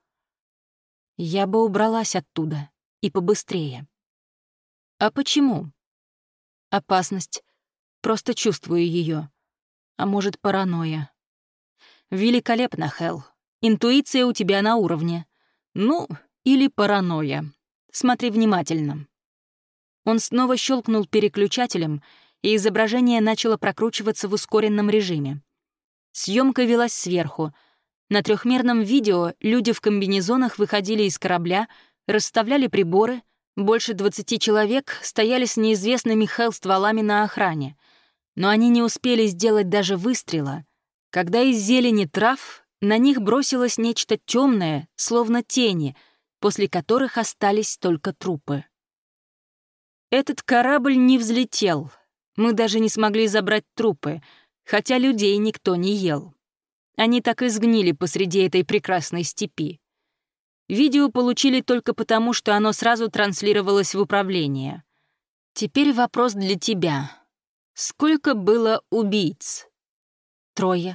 «Я бы убралась оттуда, и побыстрее». «А почему?» «Опасность. Просто чувствую ее. А может, паранойя». «Великолепно, Хелл. Интуиция у тебя на уровне. Ну, или паранойя. Смотри внимательно». Он снова щелкнул переключателем, и изображение начало прокручиваться в ускоренном режиме. Съемка велась сверху. На трехмерном видео люди в комбинезонах выходили из корабля, расставляли приборы, больше двадцати человек стояли с неизвестными Хелл стволами на охране. Но они не успели сделать даже выстрела, когда из зелени трав на них бросилось нечто темное, словно тени, после которых остались только трупы. Этот корабль не взлетел. Мы даже не смогли забрать трупы, хотя людей никто не ел. Они так и сгнили посреди этой прекрасной степи. Видео получили только потому, что оно сразу транслировалось в управление. Теперь вопрос для тебя. Сколько было убийц? Трое.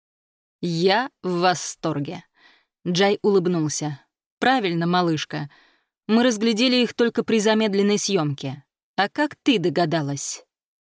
Я в восторге. Джай улыбнулся. Правильно, малышка. Мы разглядели их только при замедленной съемке. А как ты догадалась?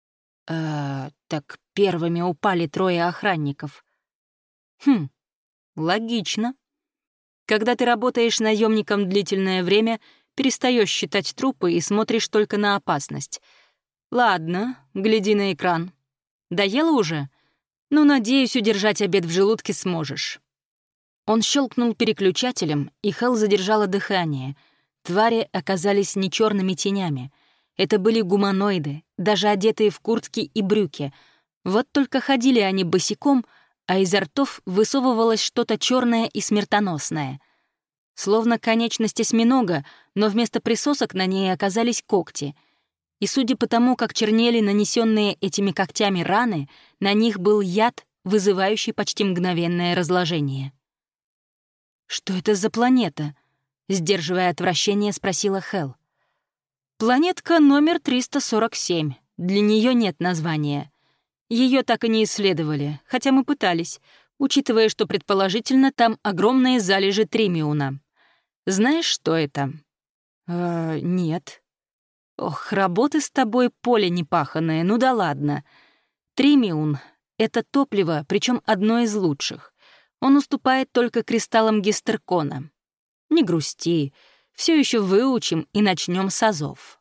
Э, так первыми упали трое охранников. Хм, логично. Когда ты работаешь наемником длительное время, перестаешь считать трупы и смотришь только на опасность. Ладно, гляди на экран. Доела уже? Ну, надеюсь, удержать обед в желудке сможешь. Он щелкнул переключателем, и Хелл задержала дыхание. Твари оказались не черными тенями. Это были гуманоиды, даже одетые в куртки и брюки. Вот только ходили они босиком, а изо ртов высовывалось что-то черное и смертоносное. Словно конечность осьминога, но вместо присосок на ней оказались когти. И судя по тому, как чернели нанесенные этими когтями раны, на них был яд, вызывающий почти мгновенное разложение. «Что это за планета?» — сдерживая отвращение, спросила Хелл. «Планетка номер триста сорок семь. Для нее нет названия. Ее так и не исследовали, хотя мы пытались, учитывая, что предположительно там огромные залежи тримиуна. Знаешь, что это?» «Э, нет». «Ох, работы с тобой поле непаханное, ну да ладно. Тримиун — это топливо, причем одно из лучших. Он уступает только кристаллам гистеркона. Не грусти, все еще выучим и начнем с азов».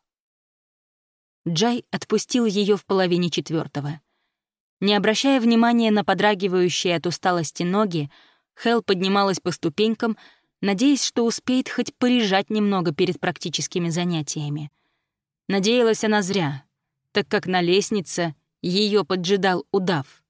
Джай отпустил ее в половине четвертого. Не обращая внимания на подрагивающие от усталости ноги, Хелл поднималась по ступенькам, надеясь, что успеет хоть порежать немного перед практическими занятиями. Надеялась она зря, так как на лестнице ее поджидал удав.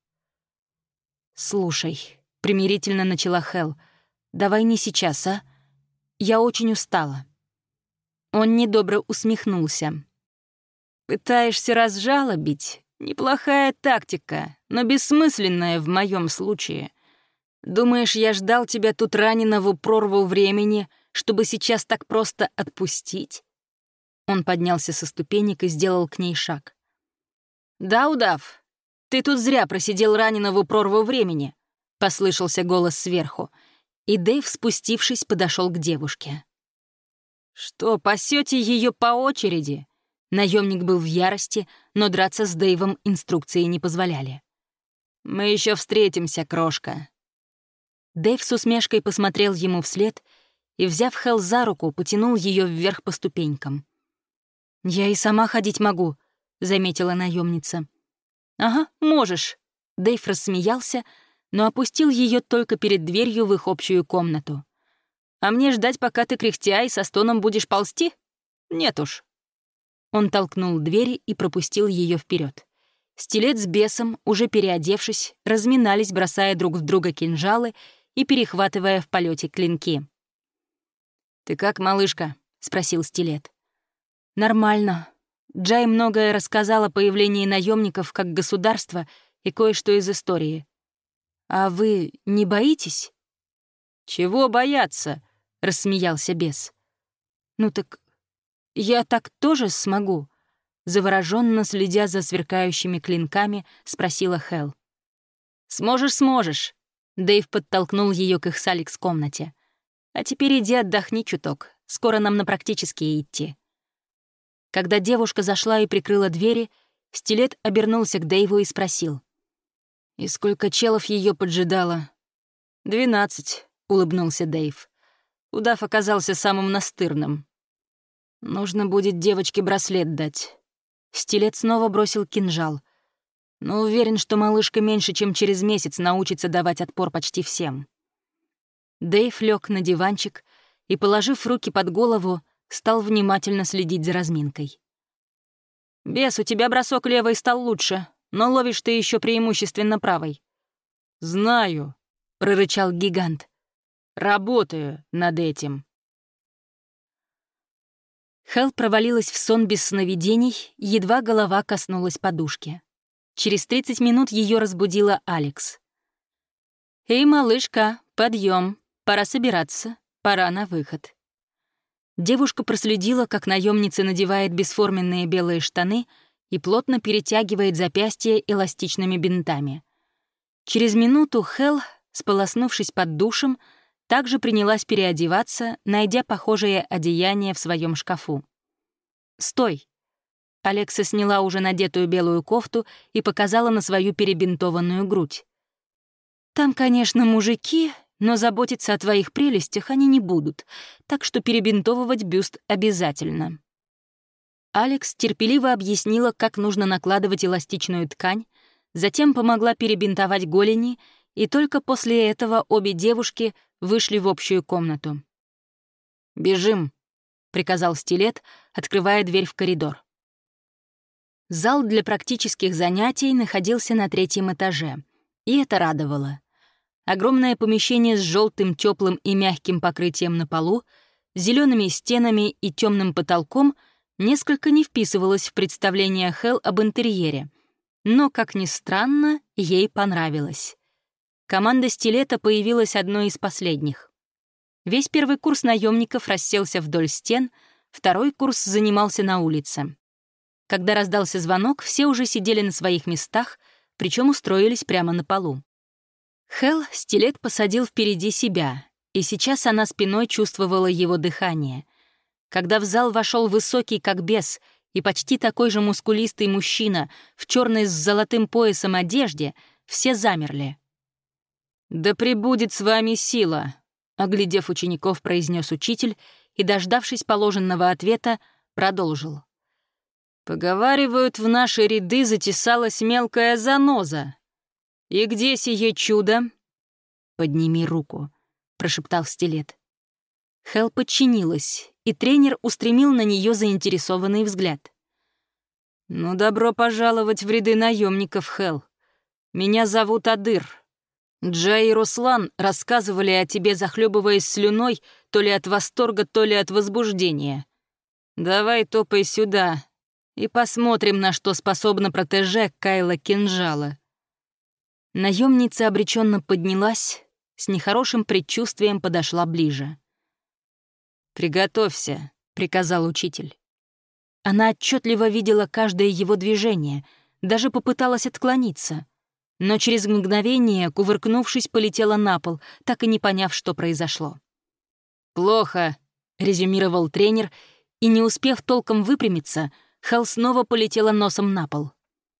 «Слушай», — примирительно начала Хелл, — «давай не сейчас, а? Я очень устала». Он недобро усмехнулся. «Пытаешься разжалобить? Неплохая тактика, но бессмысленная в моем случае. Думаешь, я ждал тебя тут раненого прорву времени, чтобы сейчас так просто отпустить?» Он поднялся со ступенек и сделал к ней шаг. «Да, удав, ты тут зря просидел раненого прорву времени», — послышался голос сверху, и Дэйв, спустившись, подошел к девушке. «Что, пасете ее по очереди?» Наемник был в ярости, но драться с Дэйвом инструкции не позволяли. «Мы еще встретимся, крошка». Дэйв с усмешкой посмотрел ему вслед и, взяв Хелл за руку, потянул ее вверх по ступенькам. «Я и сама ходить могу», — заметила наемница. «Ага, можешь». Дэйв рассмеялся, но опустил ее только перед дверью в их общую комнату. А мне ждать, пока ты кряхтя и со стоном будешь ползти? Нет уж». Он толкнул дверь и пропустил ее вперед. Стилет с бесом, уже переодевшись, разминались, бросая друг в друга кинжалы и перехватывая в полете клинки. «Ты как, малышка?» — спросил Стилет. «Нормально. Джай многое рассказал о появлении наемников как государства и кое-что из истории. А вы не боитесь?» «Чего бояться?» — рассмеялся бес. «Ну так я так тоже смогу?» Завороженно следя за сверкающими клинками, спросила Хел. «Сможешь, сможешь!» Дэйв подтолкнул ее к их с Алекс комнате. «А теперь иди отдохни чуток. Скоро нам на практические идти». Когда девушка зашла и прикрыла двери, Стилет обернулся к Дэйву и спросил. «И сколько челов ее поджидало?» «Двенадцать», — улыбнулся Дэйв. Удав оказался самым настырным. «Нужно будет девочке браслет дать». Стилет снова бросил кинжал. Но уверен, что малышка меньше, чем через месяц научится давать отпор почти всем. Дэйв лег на диванчик и, положив руки под голову, стал внимательно следить за разминкой. «Бес, у тебя бросок левой стал лучше, но ловишь ты еще преимущественно правой». «Знаю», — прорычал гигант. «Работаю над этим». Хел провалилась в сон без сновидений, едва голова коснулась подушки. Через тридцать минут ее разбудила Алекс. «Эй, малышка, подъем, пора собираться, пора на выход». Девушка проследила, как наемница надевает бесформенные белые штаны и плотно перетягивает запястья эластичными бинтами. Через минуту Хел, сполоснувшись под душем, также принялась переодеваться, найдя похожее одеяние в своем шкафу. «Стой!» Алекса сняла уже надетую белую кофту и показала на свою перебинтованную грудь. «Там, конечно, мужики, но заботиться о твоих прелестях они не будут, так что перебинтовывать бюст обязательно». Алекс терпеливо объяснила, как нужно накладывать эластичную ткань, затем помогла перебинтовать голени, и только после этого обе девушки вышли в общую комнату. «Бежим», — приказал Стилет, открывая дверь в коридор. Зал для практических занятий находился на третьем этаже, и это радовало. Огромное помещение с желтым, теплым и мягким покрытием на полу, зелеными стенами и темным потолком несколько не вписывалось в представление Хел об интерьере, но, как ни странно, ей понравилось. Команда Стилета появилась одной из последних. Весь первый курс наемников расселся вдоль стен, второй курс занимался на улице. Когда раздался звонок, все уже сидели на своих местах, причем устроились прямо на полу. Хел Стилет посадил впереди себя, и сейчас она спиной чувствовала его дыхание. Когда в зал вошел высокий как бес и почти такой же мускулистый мужчина в черной с золотым поясом одежде, все замерли. «Да пребудет с вами сила», — оглядев учеников, произнес учитель и, дождавшись положенного ответа, продолжил. «Поговаривают, в наши ряды затесалась мелкая заноза. И где сие чудо?» «Подними руку», — прошептал Стилет. Хел подчинилась, и тренер устремил на нее заинтересованный взгляд. «Ну, добро пожаловать в ряды наемников, Хел. Меня зовут Адыр. Джай и Руслан рассказывали о тебе, захлебываясь слюной, то ли от восторга, то ли от возбуждения. Давай топай сюда и посмотрим, на что способна протеже Кайла Кинжала». Наемница обреченно поднялась, с нехорошим предчувствием подошла ближе. «Приготовься», — приказал учитель. Она отчетливо видела каждое его движение, даже попыталась отклониться, но через мгновение, кувыркнувшись, полетела на пол, так и не поняв, что произошло. «Плохо», — резюмировал тренер, и, не успев толком выпрямиться, Хел снова полетела носом на пол.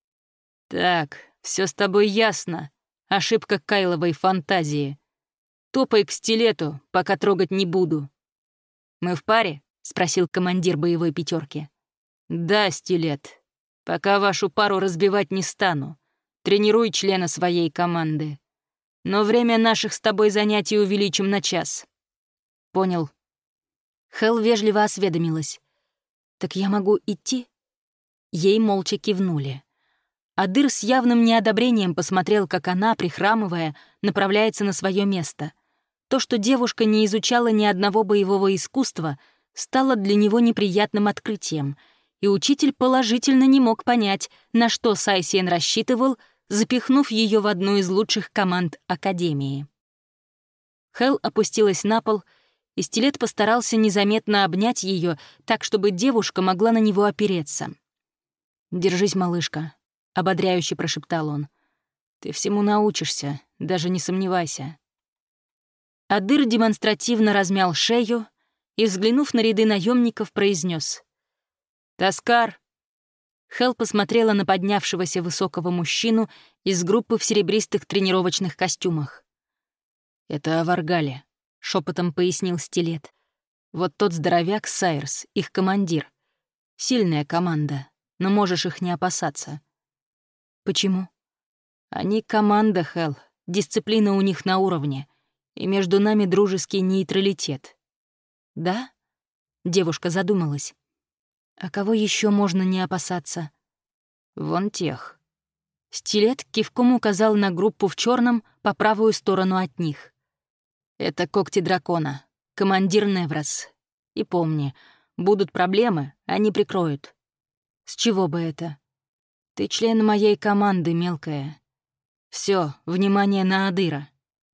«Так, все с тобой ясно. Ошибка Кайловой фантазии. Топай к Стилету, пока трогать не буду». «Мы в паре?» — спросил командир боевой пятерки. «Да, Стилет. Пока вашу пару разбивать не стану. Тренируй члена своей команды. Но время наших с тобой занятий увеличим на час». Понял. Хелл вежливо осведомилась. «Так я могу идти?» Ей молча кивнули. Адыр с явным неодобрением посмотрел, как она, прихрамывая, направляется на свое место. То, что девушка не изучала ни одного боевого искусства, стало для него неприятным открытием, и учитель положительно не мог понять, на что Сайсиен рассчитывал, запихнув ее в одну из лучших команд Академии. Хелл опустилась на пол, и стилет постарался незаметно обнять ее, так, чтобы девушка могла на него опереться. «Держись, малышка», — ободряюще прошептал он. «Ты всему научишься, даже не сомневайся». Адыр демонстративно размял шею и, взглянув на ряды наемников, произнес: «Таскар!» Хелл посмотрела на поднявшегося высокого мужчину из группы в серебристых тренировочных костюмах. «Это Аваргали», — шепотом пояснил стилет. «Вот тот здоровяк Сайрс, их командир. Сильная команда, но можешь их не опасаться». «Почему?» «Они команда, Хелл. Дисциплина у них на уровне. И между нами дружеский нейтралитет». «Да?» — девушка задумалась. «А кого еще можно не опасаться?» «Вон тех». Стилет кивком указал на группу в черном по правую сторону от них. «Это когти дракона, командир Неврос. И помни, будут проблемы, они прикроют». «С чего бы это?» «Ты член моей команды, мелкая. Все, внимание на Адыра».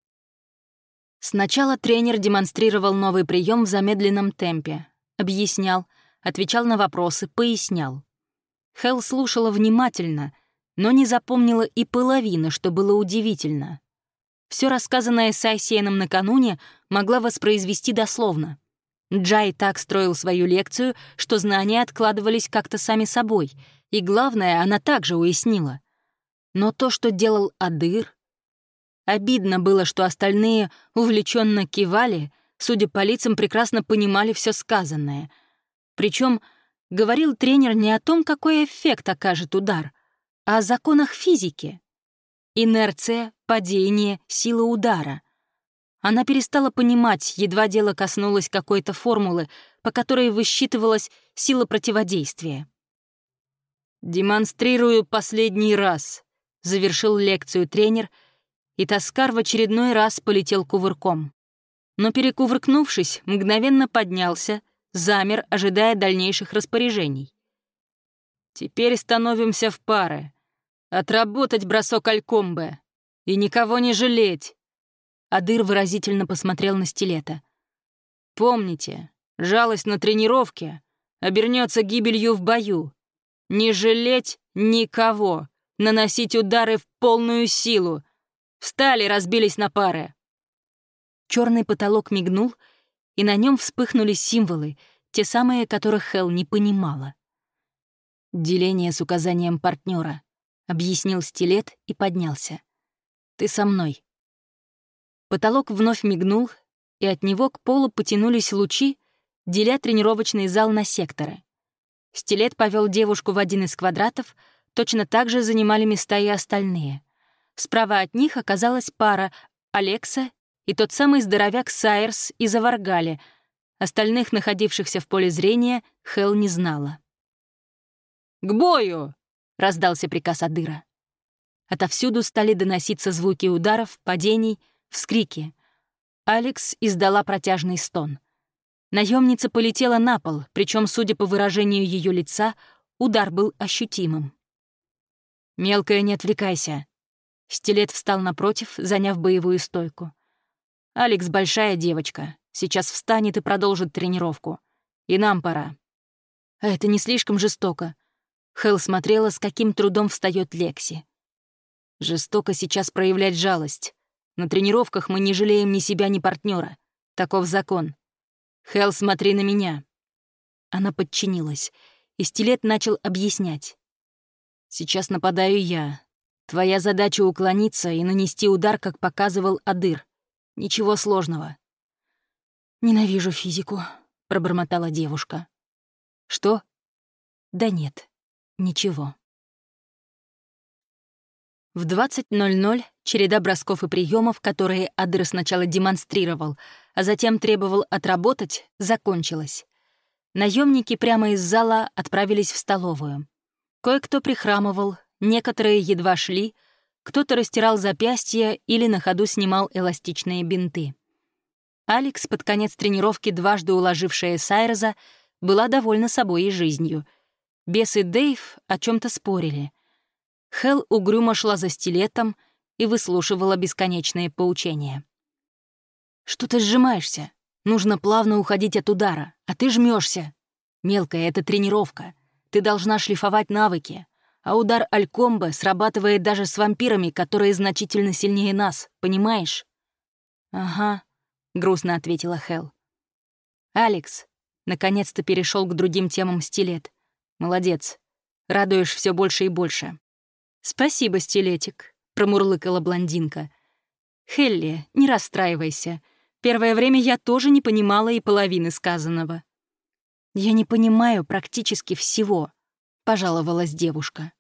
Сначала тренер демонстрировал новый прием в замедленном темпе, объяснял, отвечал на вопросы, пояснял. Хелл слушала внимательно, но не запомнила и половины, что было удивительно. Все рассказанное Сайсиеном накануне могла воспроизвести дословно. Джай так строил свою лекцию, что знания откладывались как-то сами собой, и главное, она также уяснила. Но то, что делал Адыр... Обидно было, что остальные увлеченно кивали, судя по лицам, прекрасно понимали все сказанное. Причем говорил тренер не о том, какой эффект окажет удар, а о законах физики. Инерция, падение, сила удара. Она перестала понимать, едва дело коснулось какой-то формулы, по которой высчитывалась сила противодействия. «Демонстрирую последний раз», — завершил лекцию тренер, и Таскар в очередной раз полетел кувырком. Но, перекувыркнувшись, мгновенно поднялся, замер, ожидая дальнейших распоряжений. «Теперь становимся в пары. Отработать бросок алькомбе. И никого не жалеть». Адыр выразительно посмотрел на стилета. «Помните, жалость на тренировке обернется гибелью в бою. Не жалеть никого, наносить удары в полную силу. Встали, разбились на пары». Черный потолок мигнул, и на нем вспыхнули символы, те самые, которых Хелл не понимала. «Деление с указанием партнера», — объяснил стилет и поднялся. «Ты со мной». Потолок вновь мигнул, и от него к полу потянулись лучи, деля тренировочный зал на секторы. Стилет повел девушку в один из квадратов, точно так же занимали места и остальные. Справа от них оказалась пара — Алекса и тот самый здоровяк Сайрс из Аваргали. Остальных, находившихся в поле зрения, Хелл не знала. «К бою!» — раздался приказ Адыра. Отовсюду стали доноситься звуки ударов, падений, вскрики. Алекс издала протяжный стон. Наемница полетела на пол, причем, судя по выражению ее лица, удар был ощутимым. «Мелкая, не отвлекайся». Стилет встал напротив, заняв боевую стойку. «Алекс большая девочка. Сейчас встанет и продолжит тренировку. И нам пора». «А это не слишком жестоко?» Хелл смотрела, с каким трудом встает Лекси. «Жестоко сейчас проявлять жалость. На тренировках мы не жалеем ни себя, ни партнера. Таков закон. Хелл, смотри на меня». Она подчинилась, и стилет начал объяснять. «Сейчас нападаю я. Твоя задача — уклониться и нанести удар, как показывал Адыр. Ничего сложного». «Ненавижу физику», — пробормотала девушка. «Что?» «Да нет, ничего». В двадцать ноль ноль череда бросков и приемов, которые Адыр сначала демонстрировал, а затем требовал отработать, закончилась. Наемники прямо из зала отправились в столовую. Кое-кто прихрамывал, некоторые едва шли, кто-то растирал запястья или на ходу снимал эластичные бинты. Алекс, под конец тренировки дважды уложившая Сайрза, была довольна собой и жизнью. Бес и Дэйв о чем то спорили. Хелл угрюмо шла за стилетом и выслушивала бесконечные поучения. «Что ты сжимаешься? Нужно плавно уходить от удара, а ты жмешься. Мелкая — это тренировка. Ты должна шлифовать навыки. А удар алькомбо срабатывает даже с вампирами, которые значительно сильнее нас, понимаешь?» «Ага», — грустно ответила Хелл. «Алекс», — наконец-то перешел к другим темам стилет. «Молодец. Радуешь все больше и больше». «Спасибо, стилетик», — промурлыкала блондинка. «Хелли, не расстраивайся. Первое время я тоже не понимала и половины сказанного». «Я не понимаю практически всего», — пожаловалась девушка.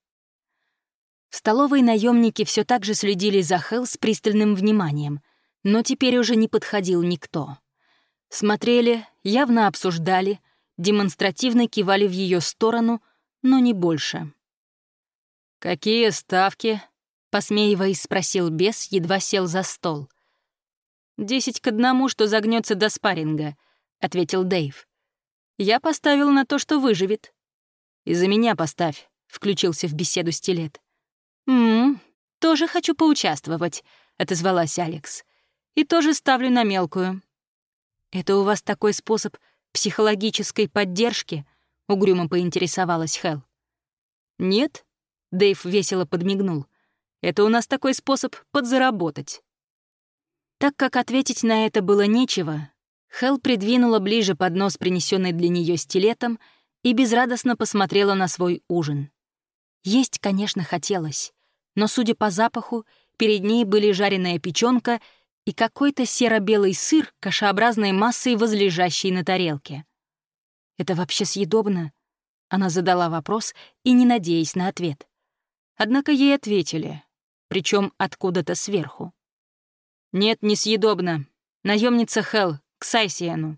В столовой наемники все так же следили за Хелл с пристальным вниманием, но теперь уже не подходил никто. Смотрели, явно обсуждали, демонстративно кивали в ее сторону, но не больше. «Какие ставки?» — посмеиваясь, спросил бес, едва сел за стол. «Десять к одному, что загнется до спарринга», — ответил Дэйв. «Я поставил на то, что выживет». «И за меня поставь», — включился в беседу стилет. «М-м, тоже хочу поучаствовать», — отозвалась Алекс. «И тоже ставлю на мелкую». «Это у вас такой способ психологической поддержки?» — угрюмо поинтересовалась Хелл. «Нет», — Дэйв весело подмигнул. «Это у нас такой способ подзаработать». Так как ответить на это было нечего, Хелл придвинула ближе поднос, принесенный для нее стилетом, и безрадостно посмотрела на свой ужин. Есть, конечно, хотелось, но, судя по запаху, перед ней были жареная печёнка и какой-то серо-белый сыр кашеобразной массой, возлежащий на тарелке. «Это вообще съедобно?» Она задала вопрос и не надеясь на ответ. Однако ей ответили, причем откуда-то сверху. «Нет, несъедобно. Наемница Хелл, к Сайсиену».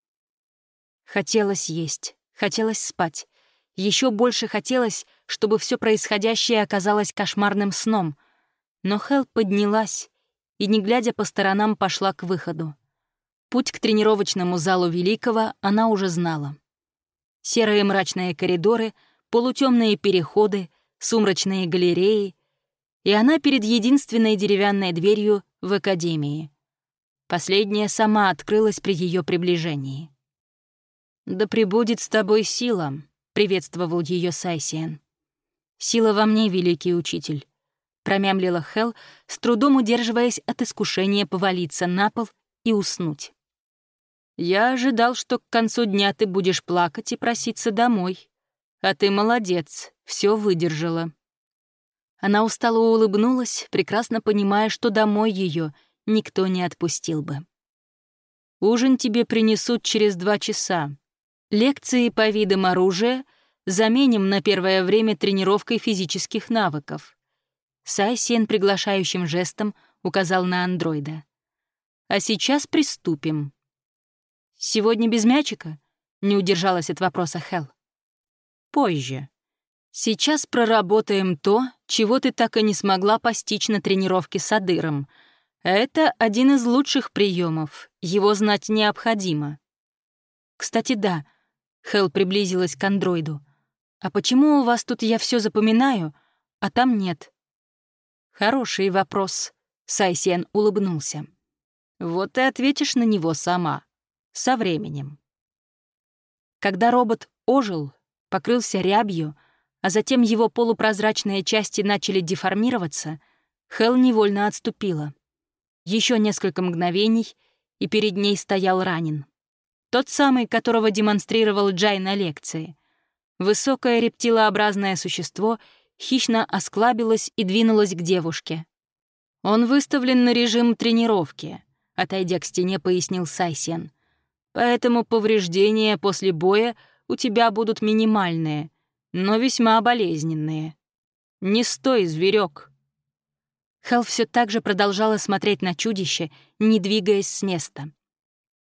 Хотелось есть, хотелось спать. Еще больше хотелось, чтобы все происходящее оказалось кошмарным сном. Но Хелл поднялась и, не глядя по сторонам, пошла к выходу. Путь к тренировочному залу Великого она уже знала. Серые мрачные коридоры, полутемные переходы, сумрачные галереи, и она перед единственной деревянной дверью в академии. Последняя сама открылась при ее приближении. «Да пребудет с тобой сила», — приветствовал ее Сайсиен. «Сила во мне, великий учитель», — промямлила Хелл, с трудом удерживаясь от искушения повалиться на пол и уснуть. «Я ожидал, что к концу дня ты будешь плакать и проситься домой. А ты молодец, все выдержала». Она устало улыбнулась, прекрасно понимая, что домой ее никто не отпустил бы. «Ужин тебе принесут через два часа. Лекции по видам оружия заменим на первое время тренировкой физических навыков». Сайсиен приглашающим жестом указал на андроида. «А сейчас приступим». «Сегодня без мячика?» — не удержалась от вопроса Хелл. «Позже. Сейчас проработаем то, чего ты так и не смогла постичь на тренировке с Адыром. Это один из лучших приемов, его знать необходимо». «Кстати, да», — Хелл приблизилась к андроиду. «А почему у вас тут я все запоминаю, а там нет?» «Хороший вопрос», — Сайсиен улыбнулся. «Вот и ответишь на него сама. Со временем». Когда робот ожил, покрылся рябью, а затем его полупрозрачные части начали деформироваться, Хелл невольно отступила. Еще несколько мгновений, и перед ней стоял ранен. Тот самый, которого демонстрировал Джай на лекции. Высокое рептилообразное существо хищно осклабилось и двинулось к девушке. «Он выставлен на режим тренировки», — отойдя к стене, пояснил Сайсиен. «Поэтому повреждения после боя у тебя будут минимальные, но весьма болезненные. Не стой, зверек». Хелл все так же продолжала смотреть на чудище, не двигаясь с места.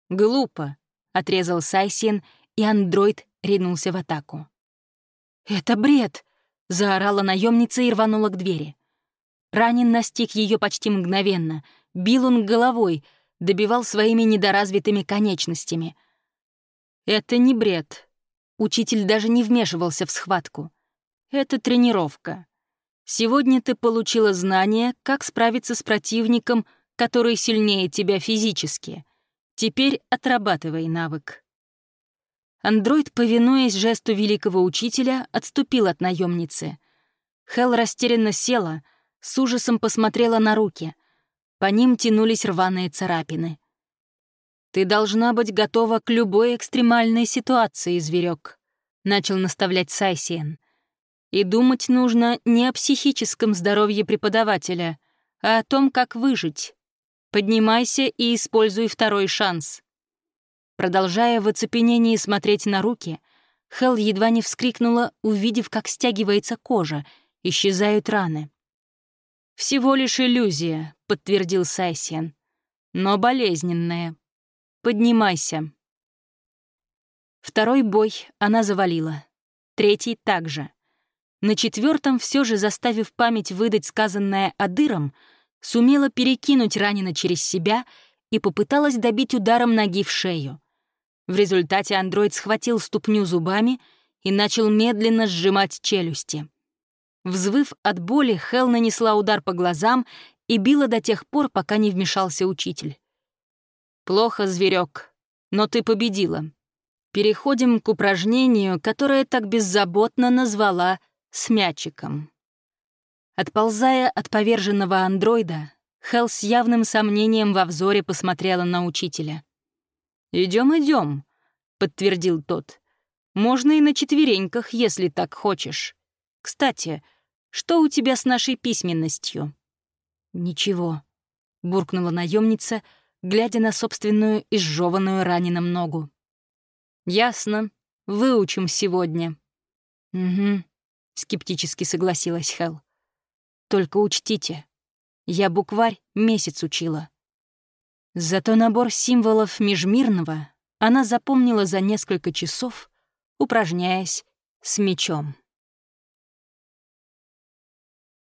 «Глупо», — отрезал Сайсиен, и андроид ринулся в атаку. «Это бред!» — заорала наемница и рванула к двери. Ранен настиг ее почти мгновенно. Бил он головой, добивал своими недоразвитыми конечностями. «Это не бред». Учитель даже не вмешивался в схватку. «Это тренировка. Сегодня ты получила знание, как справиться с противником, который сильнее тебя физически. Теперь отрабатывай навык». Андроид, повинуясь жесту великого учителя, отступил от наемницы. Хелл растерянно села, с ужасом посмотрела на руки. По ним тянулись рваные царапины. «Ты должна быть готова к любой экстремальной ситуации, зверек», — начал наставлять Сайсиен. «И думать нужно не о психическом здоровье преподавателя, а о том, как выжить. Поднимайся и используй второй шанс». Продолжая в оцепенении смотреть на руки, Хелл едва не вскрикнула, увидев, как стягивается кожа, исчезают раны. «Всего лишь иллюзия», — подтвердил Сайсиен, — «но болезненная. Поднимайся». Второй бой она завалила. Третий также. На четвертом, все же заставив память выдать сказанное Адыром, сумела перекинуть ранена через себя и попыталась добить ударом ноги в шею. В результате андроид схватил ступню зубами и начал медленно сжимать челюсти. Взвыв от боли, Хелл нанесла удар по глазам и била до тех пор, пока не вмешался учитель. «Плохо, зверек, но ты победила. Переходим к упражнению, которое так беззаботно назвала «с мячиком». Отползая от поверженного андроида, Хелл с явным сомнением во взоре посмотрела на учителя. «Идем, идем», — подтвердил тот. «Можно и на четвереньках, если так хочешь. Кстати, что у тебя с нашей письменностью?» «Ничего», — буркнула наемница, глядя на собственную изжеванную раненым ногу. «Ясно. Выучим сегодня». «Угу», — скептически согласилась Хелл. «Только учтите, я букварь месяц учила». Зато набор символов межмирного она запомнила за несколько часов, упражняясь с мечом.